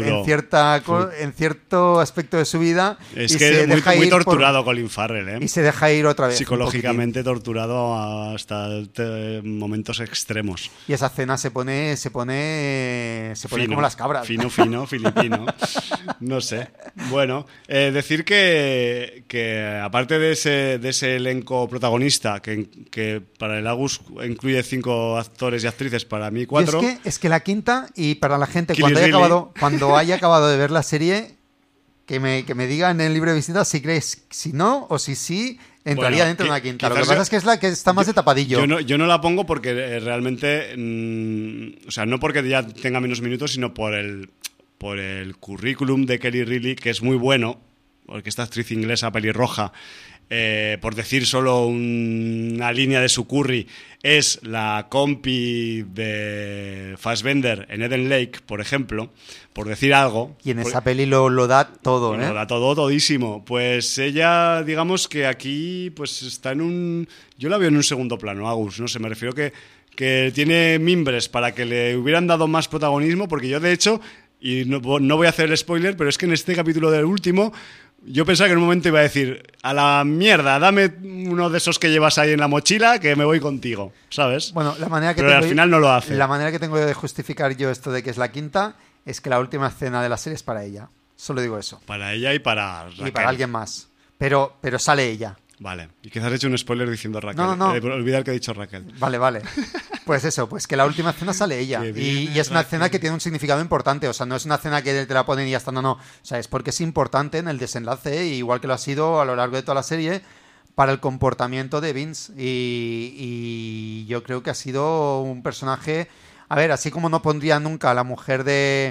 cierto aspecto de su vida. Es que es muy torturado Colin Farrell, ¿eh? Y se deja ir otra vez. Psicológicamente torturado hasta momentos extremos. Y esa escena se pone fino, como las cabras. Fino, filipino. No sé. Bueno, decir que aparte de ese elenco protagonista, que para el Agus incluye 5 actores y actrices, para mí 4. Es que la quinta, y para la gente, cuando haya acabado de ver la serie, que me diga en el libro de visitas si crees, si no, o si sí, entraría dentro de una quinta. Lo que pasa es que es la que está más de tapadillo. Yo no la pongo porque realmente, o sea, no porque ya tenga menos minutos, sino por el currículum de Kelly Reilly, que es muy bueno, porque esta actriz inglesa pelirroja, por decir solo una línea de su curry, es la compi de Fassbender en Eden Lake, por ejemplo, por decir algo. Y en esa peli lo da todo, bueno, lo da todo, todísimo. Pues ella, digamos que aquí pues está yo la veo en un segundo plano, Agus, no sé, me refiero que tiene mimbres para que le hubieran dado más protagonismo, porque yo de hecho, y no voy a hacer el spoiler, pero es que en este capítulo del último, yo pensaba que en un momento iba a decir, a la mierda, dame uno de esos que llevas ahí en la mochila, que me voy contigo, ¿sabes? Bueno, pero al final no lo hace. La manera que tengo de justificar yo esto de que es la quinta es que la última escena de la serie es para ella. Solo digo eso. Para ella y para Raquel. Y para alguien más. Pero sale ella. Vale. Y quizás he hecho un spoiler diciendo Raquel. No. Olvidar que he dicho Raquel. Vale. Pues eso, pues que la última escena sale ella. Y es una escena que tiene un significado importante. O sea, no es una escena que te la ponen y ya está. No. O sea, es porque es importante en el desenlace, igual que lo ha sido a lo largo de toda la serie, para el comportamiento de Vince. Y yo creo que ha sido un personaje... A ver, así como no pondría nunca a la mujer ¿De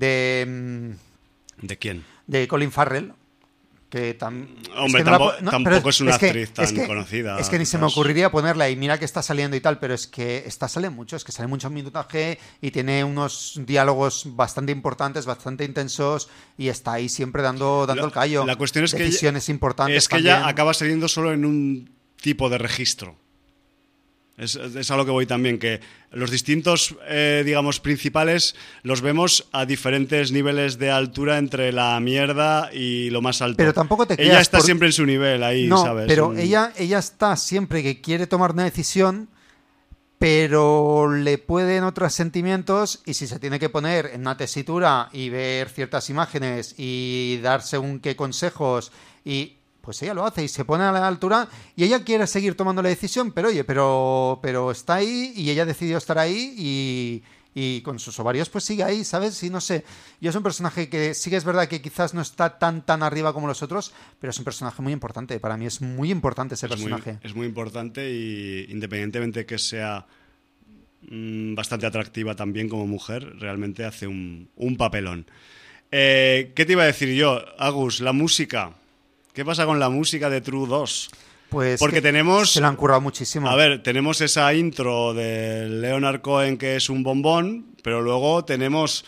quién? De Colin Farrell. Hombre, tampoco es una actriz tan conocida. Es que ni se me ocurriría ponerla, y mira que está saliendo y tal, pero es que sale mucho minutaje y tiene unos diálogos bastante importantes, bastante intensos, y está ahí siempre dando el callo. La cuestión es decisiones importantes. Es que ella acaba saliendo solo en un tipo de registro. Es a lo que voy también, que los distintos, digamos, principales los vemos a diferentes niveles de altura entre la mierda y lo más alto. Pero tampoco te creas... Ella está siempre en su nivel ahí, no, ¿sabes? Pero ella está siempre que quiere tomar una decisión, pero le pueden otros sentimientos y si se tiene que poner en una tesitura y ver ciertas imágenes y dar según qué consejos y pues ella lo hace y se pone a la altura y ella quiere seguir tomando la decisión, pero oye, pero está ahí y ella decidió estar ahí y con sus ovarios pues sigue ahí, ¿sabes? Y no sé, yo es un personaje que sí que es verdad que quizás no está tan arriba como los otros, pero es un personaje muy importante, para mí es muy importante ese personaje. Es muy importante y independientemente que sea bastante atractiva también como mujer, realmente hace un papelón. ¿Qué te iba a decir yo, Agus? La música. ¿Qué pasa con la música de True 2? Pues porque tenemos... Se la han currado muchísimo. A ver, tenemos esa intro de Leonard Cohen que es un bombón, pero luego tenemos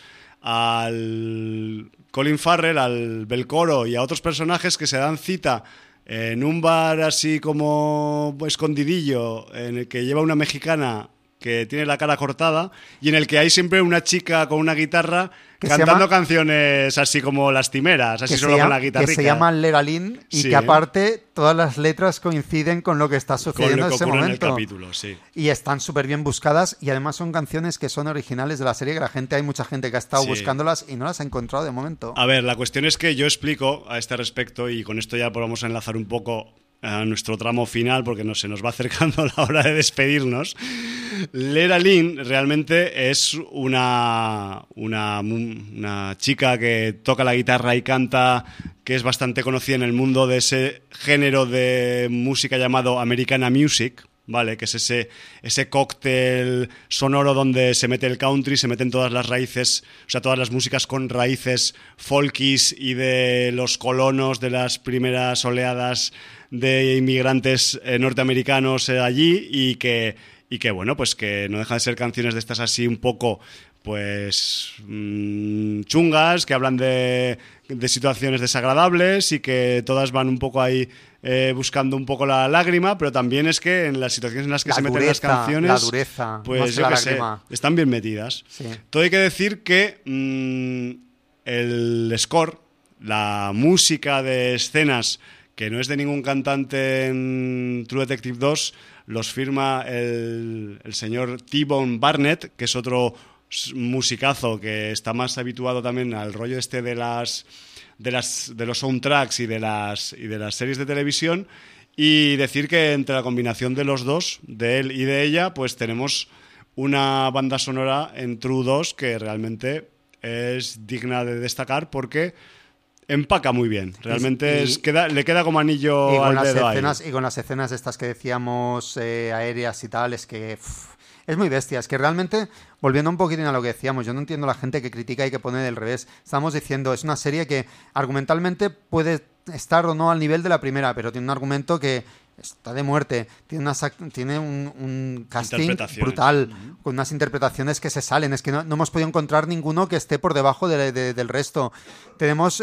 al Colin Farrell, al Belcoro y a otros personajes que se dan cita en un bar así como escondidillo, en el que lleva una mexicana que tiene la cara cortada y en el que hay siempre una chica con una guitarra cantando canciones así como lastimeras, así solo con la guitarra. Que se llama Lera Lynn y sí, que aparte todas las letras coinciden con lo que está sucediendo en ese momento. En el capítulo, sí. Y están súper bien buscadas y además son canciones que son originales de la serie, que hay mucha gente que ha estado buscándolas y no las ha encontrado de momento. A ver, la cuestión es que yo explico a este respecto y con esto ya vamos a enlazar un poco a nuestro tramo final porque se nos va acercando la hora de despedirnos. Lera Lynn realmente es una chica que toca la guitarra y canta, que es bastante conocida en el mundo de ese género de música llamado Americana Music, ¿vale? Que es ese cóctel sonoro donde se mete el country, se meten todas las raíces, o sea, todas las músicas con raíces folkis y de los colonos de las primeras oleadas de inmigrantes norteamericanos allí y que bueno, pues que no dejan de ser canciones de estas así un poco pues chungas, que hablan de situaciones desagradables y que todas van un poco ahí buscando un poco la lágrima, pero también es que en las situaciones en las que se meten las canciones, la dureza, pues yo que sé, están bien metidas. Sí. Todo hay que decir que el score, la música de escenas que no es de ningún cantante en True Detective 2, los firma el señor T-Bone Barnett, que es otro musicazo que está más habituado también al rollo este de los soundtracks y de las series de televisión, y decir que entre la combinación de los dos, de él y de ella, pues tenemos una banda sonora en True 2 que realmente es digna de destacar porque empaca muy bien, realmente le queda como anillo al dedo ahí. Y con las escenas estas que decíamos aéreas y tal, es que es muy bestia, es que realmente, volviendo un poquitín a lo que decíamos, yo no entiendo a la gente que critica y que pone del revés. Estamos diciendo, es una serie que argumentalmente puede estar o no al nivel de la primera, pero tiene un argumento que está de muerte, tiene un casting brutal, con unas interpretaciones que se salen, es que no hemos podido encontrar ninguno que esté por debajo del resto. Tenemos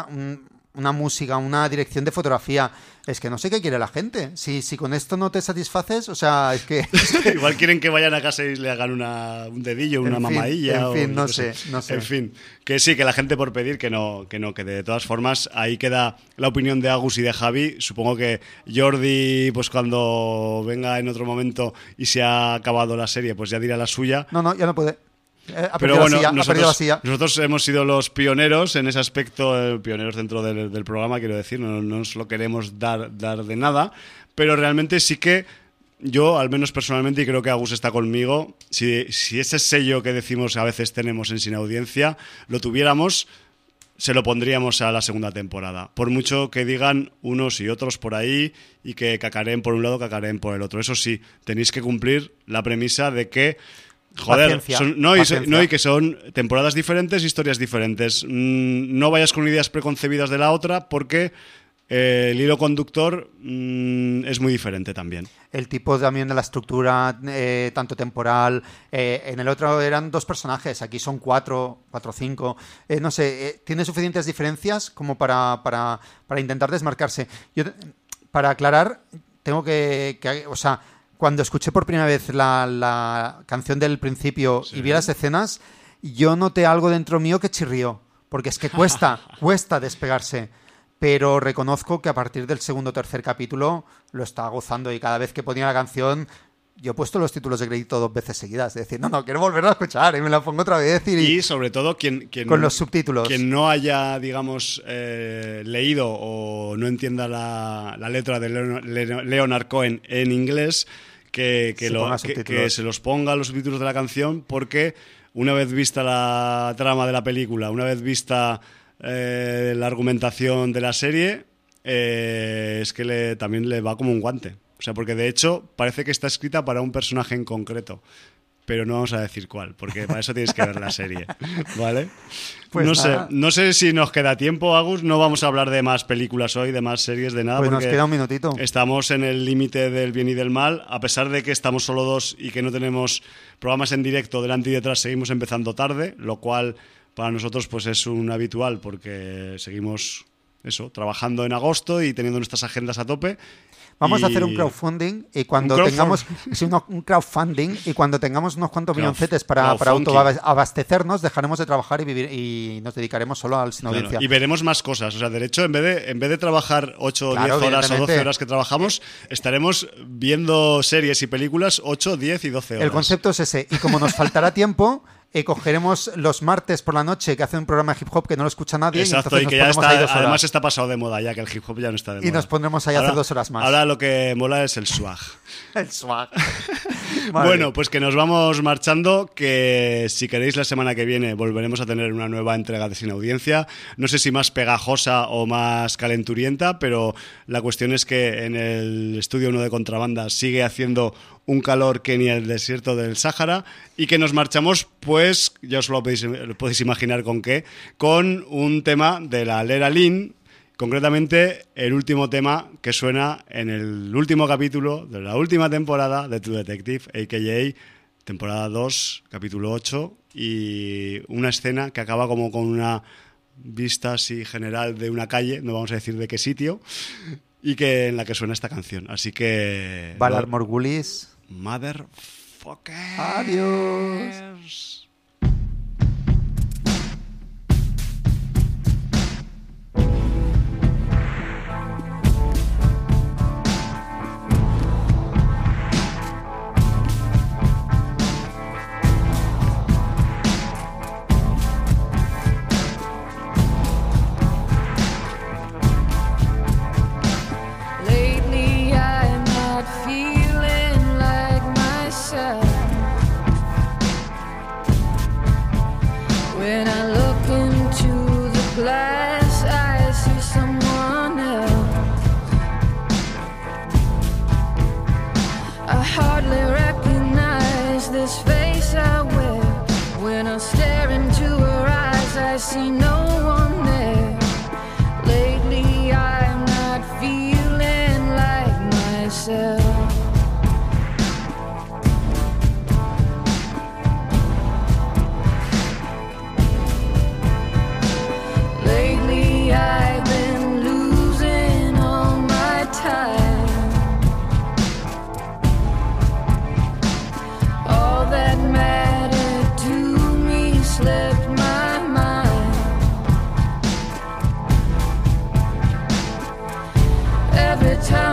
una música, una dirección de fotografía. Es que no sé qué quiere la gente. Si con esto no te satisfaces, o sea, es que... Igual quieren que vayan a casa y le hagan un dedillo, una mamadilla. En fin, no sé. En fin, que sí, que la gente por pedir que no, que de todas formas ahí queda la opinión de Agus y de Javi. Supongo que Jordi, pues cuando venga en otro momento y se ha acabado la serie, pues ya dirá la suya. No, ya no puede. Pero bueno, nosotros hemos sido los pioneros en ese aspecto, pioneros dentro del programa, quiero decir, no nos lo queremos dar de nada, pero realmente sí que yo, al menos personalmente, y creo que Agus está conmigo, si ese sello que decimos a veces tenemos en Sin Audiencia, lo tuviéramos, se lo pondríamos a la segunda temporada. Por mucho que digan unos y otros por ahí y que cacareen por un lado, cacareen por el otro. Eso sí, tenéis que cumplir la premisa de que joder, y que son temporadas diferentes, historias diferentes. No vayas con ideas preconcebidas de la otra porque el hilo conductor es muy diferente también. El tipo también de la estructura, tanto temporal. En el otro eran 2 personajes, aquí son 4 o 5. No sé, tiene suficientes diferencias como para intentar desmarcarse. Yo, para aclarar, tengo que o sea, cuando escuché por primera vez la canción del principio y vi las escenas, yo noté algo dentro mío que chirrió, porque es que cuesta despegarse, pero reconozco que a partir del segundo o tercer capítulo lo estaba gozando y cada vez que ponía la canción yo he puesto los títulos de crédito 2 veces seguidas. Es decir, no, quiero volverlo a escuchar y me la pongo otra vez. Y sobre todo, quien con los subtítulos. Quien no haya, digamos, leído o no entienda la letra de Leonard Cohen en inglés, que se los ponga los subtítulos de la canción, porque una vez vista la trama de la película, una vez vista la argumentación de la serie, es que también le va como un guante. O sea, porque de hecho parece que está escrita para un personaje en concreto, pero no vamos a decir cuál, porque para eso tienes que ver la serie, ¿vale? Pues no sé si nos queda tiempo, Agus. No vamos a hablar de más películas hoy, de más series, de nada. Pues porque nos queda un minutito. Estamos en el límite del bien y del mal. A pesar de que estamos solo 2 y que no tenemos programas en directo delante y detrás, seguimos empezando tarde, lo cual para nosotros pues es un habitual, porque seguimos trabajando en agosto y teniendo nuestras agendas a tope. Vamos a hacer un crowdfunding y cuando tengamos un crowdfunding y cuando tengamos unos cuantos milloncetes para autoabastecernos, dejaremos de trabajar y vivir y nos dedicaremos solo al sin audiencia. Y veremos más cosas. O sea, de hecho, en vez de trabajar 8 o 10 horas o 12 horas que trabajamos, estaremos viendo series y películas 8, 10 y 12 horas. El concepto es ese. Y como nos faltará tiempo, cogeremos los martes por la noche que hace un programa de hip hop que no lo escucha nadie. Exacto, y que ya está, además está pasado de moda ya, que el hip hop ya no está de moda. Y nos pondremos ahí a hacer 2 horas más. Ahora lo que mola es el swag. El swag. Bueno, pues que nos vamos marchando, que si queréis la semana que viene volveremos a tener una nueva entrega de Sin Audiencia. No sé si más pegajosa o más calenturienta, pero la cuestión es que en el estudio 1 de Contrabanda sigue haciendo un calor que ni el desierto del Sáhara, y que nos marchamos, pues ya os lo podéis imaginar con qué, con un tema de la Lera Lynn, concretamente el último tema que suena en el último capítulo de la última temporada de True Detective, a.k.a. temporada 2, capítulo 8, y una escena que acaba como con una vista así general de una calle, no vamos a decir de qué sitio, y que en la que suena esta canción. Así que... Valar Morgulis. Motherfucker. Adiós. See no one there. Lately I'm not feeling like myself. Lately I've been losing all my time. All that mattered to me slipped my mind. Every time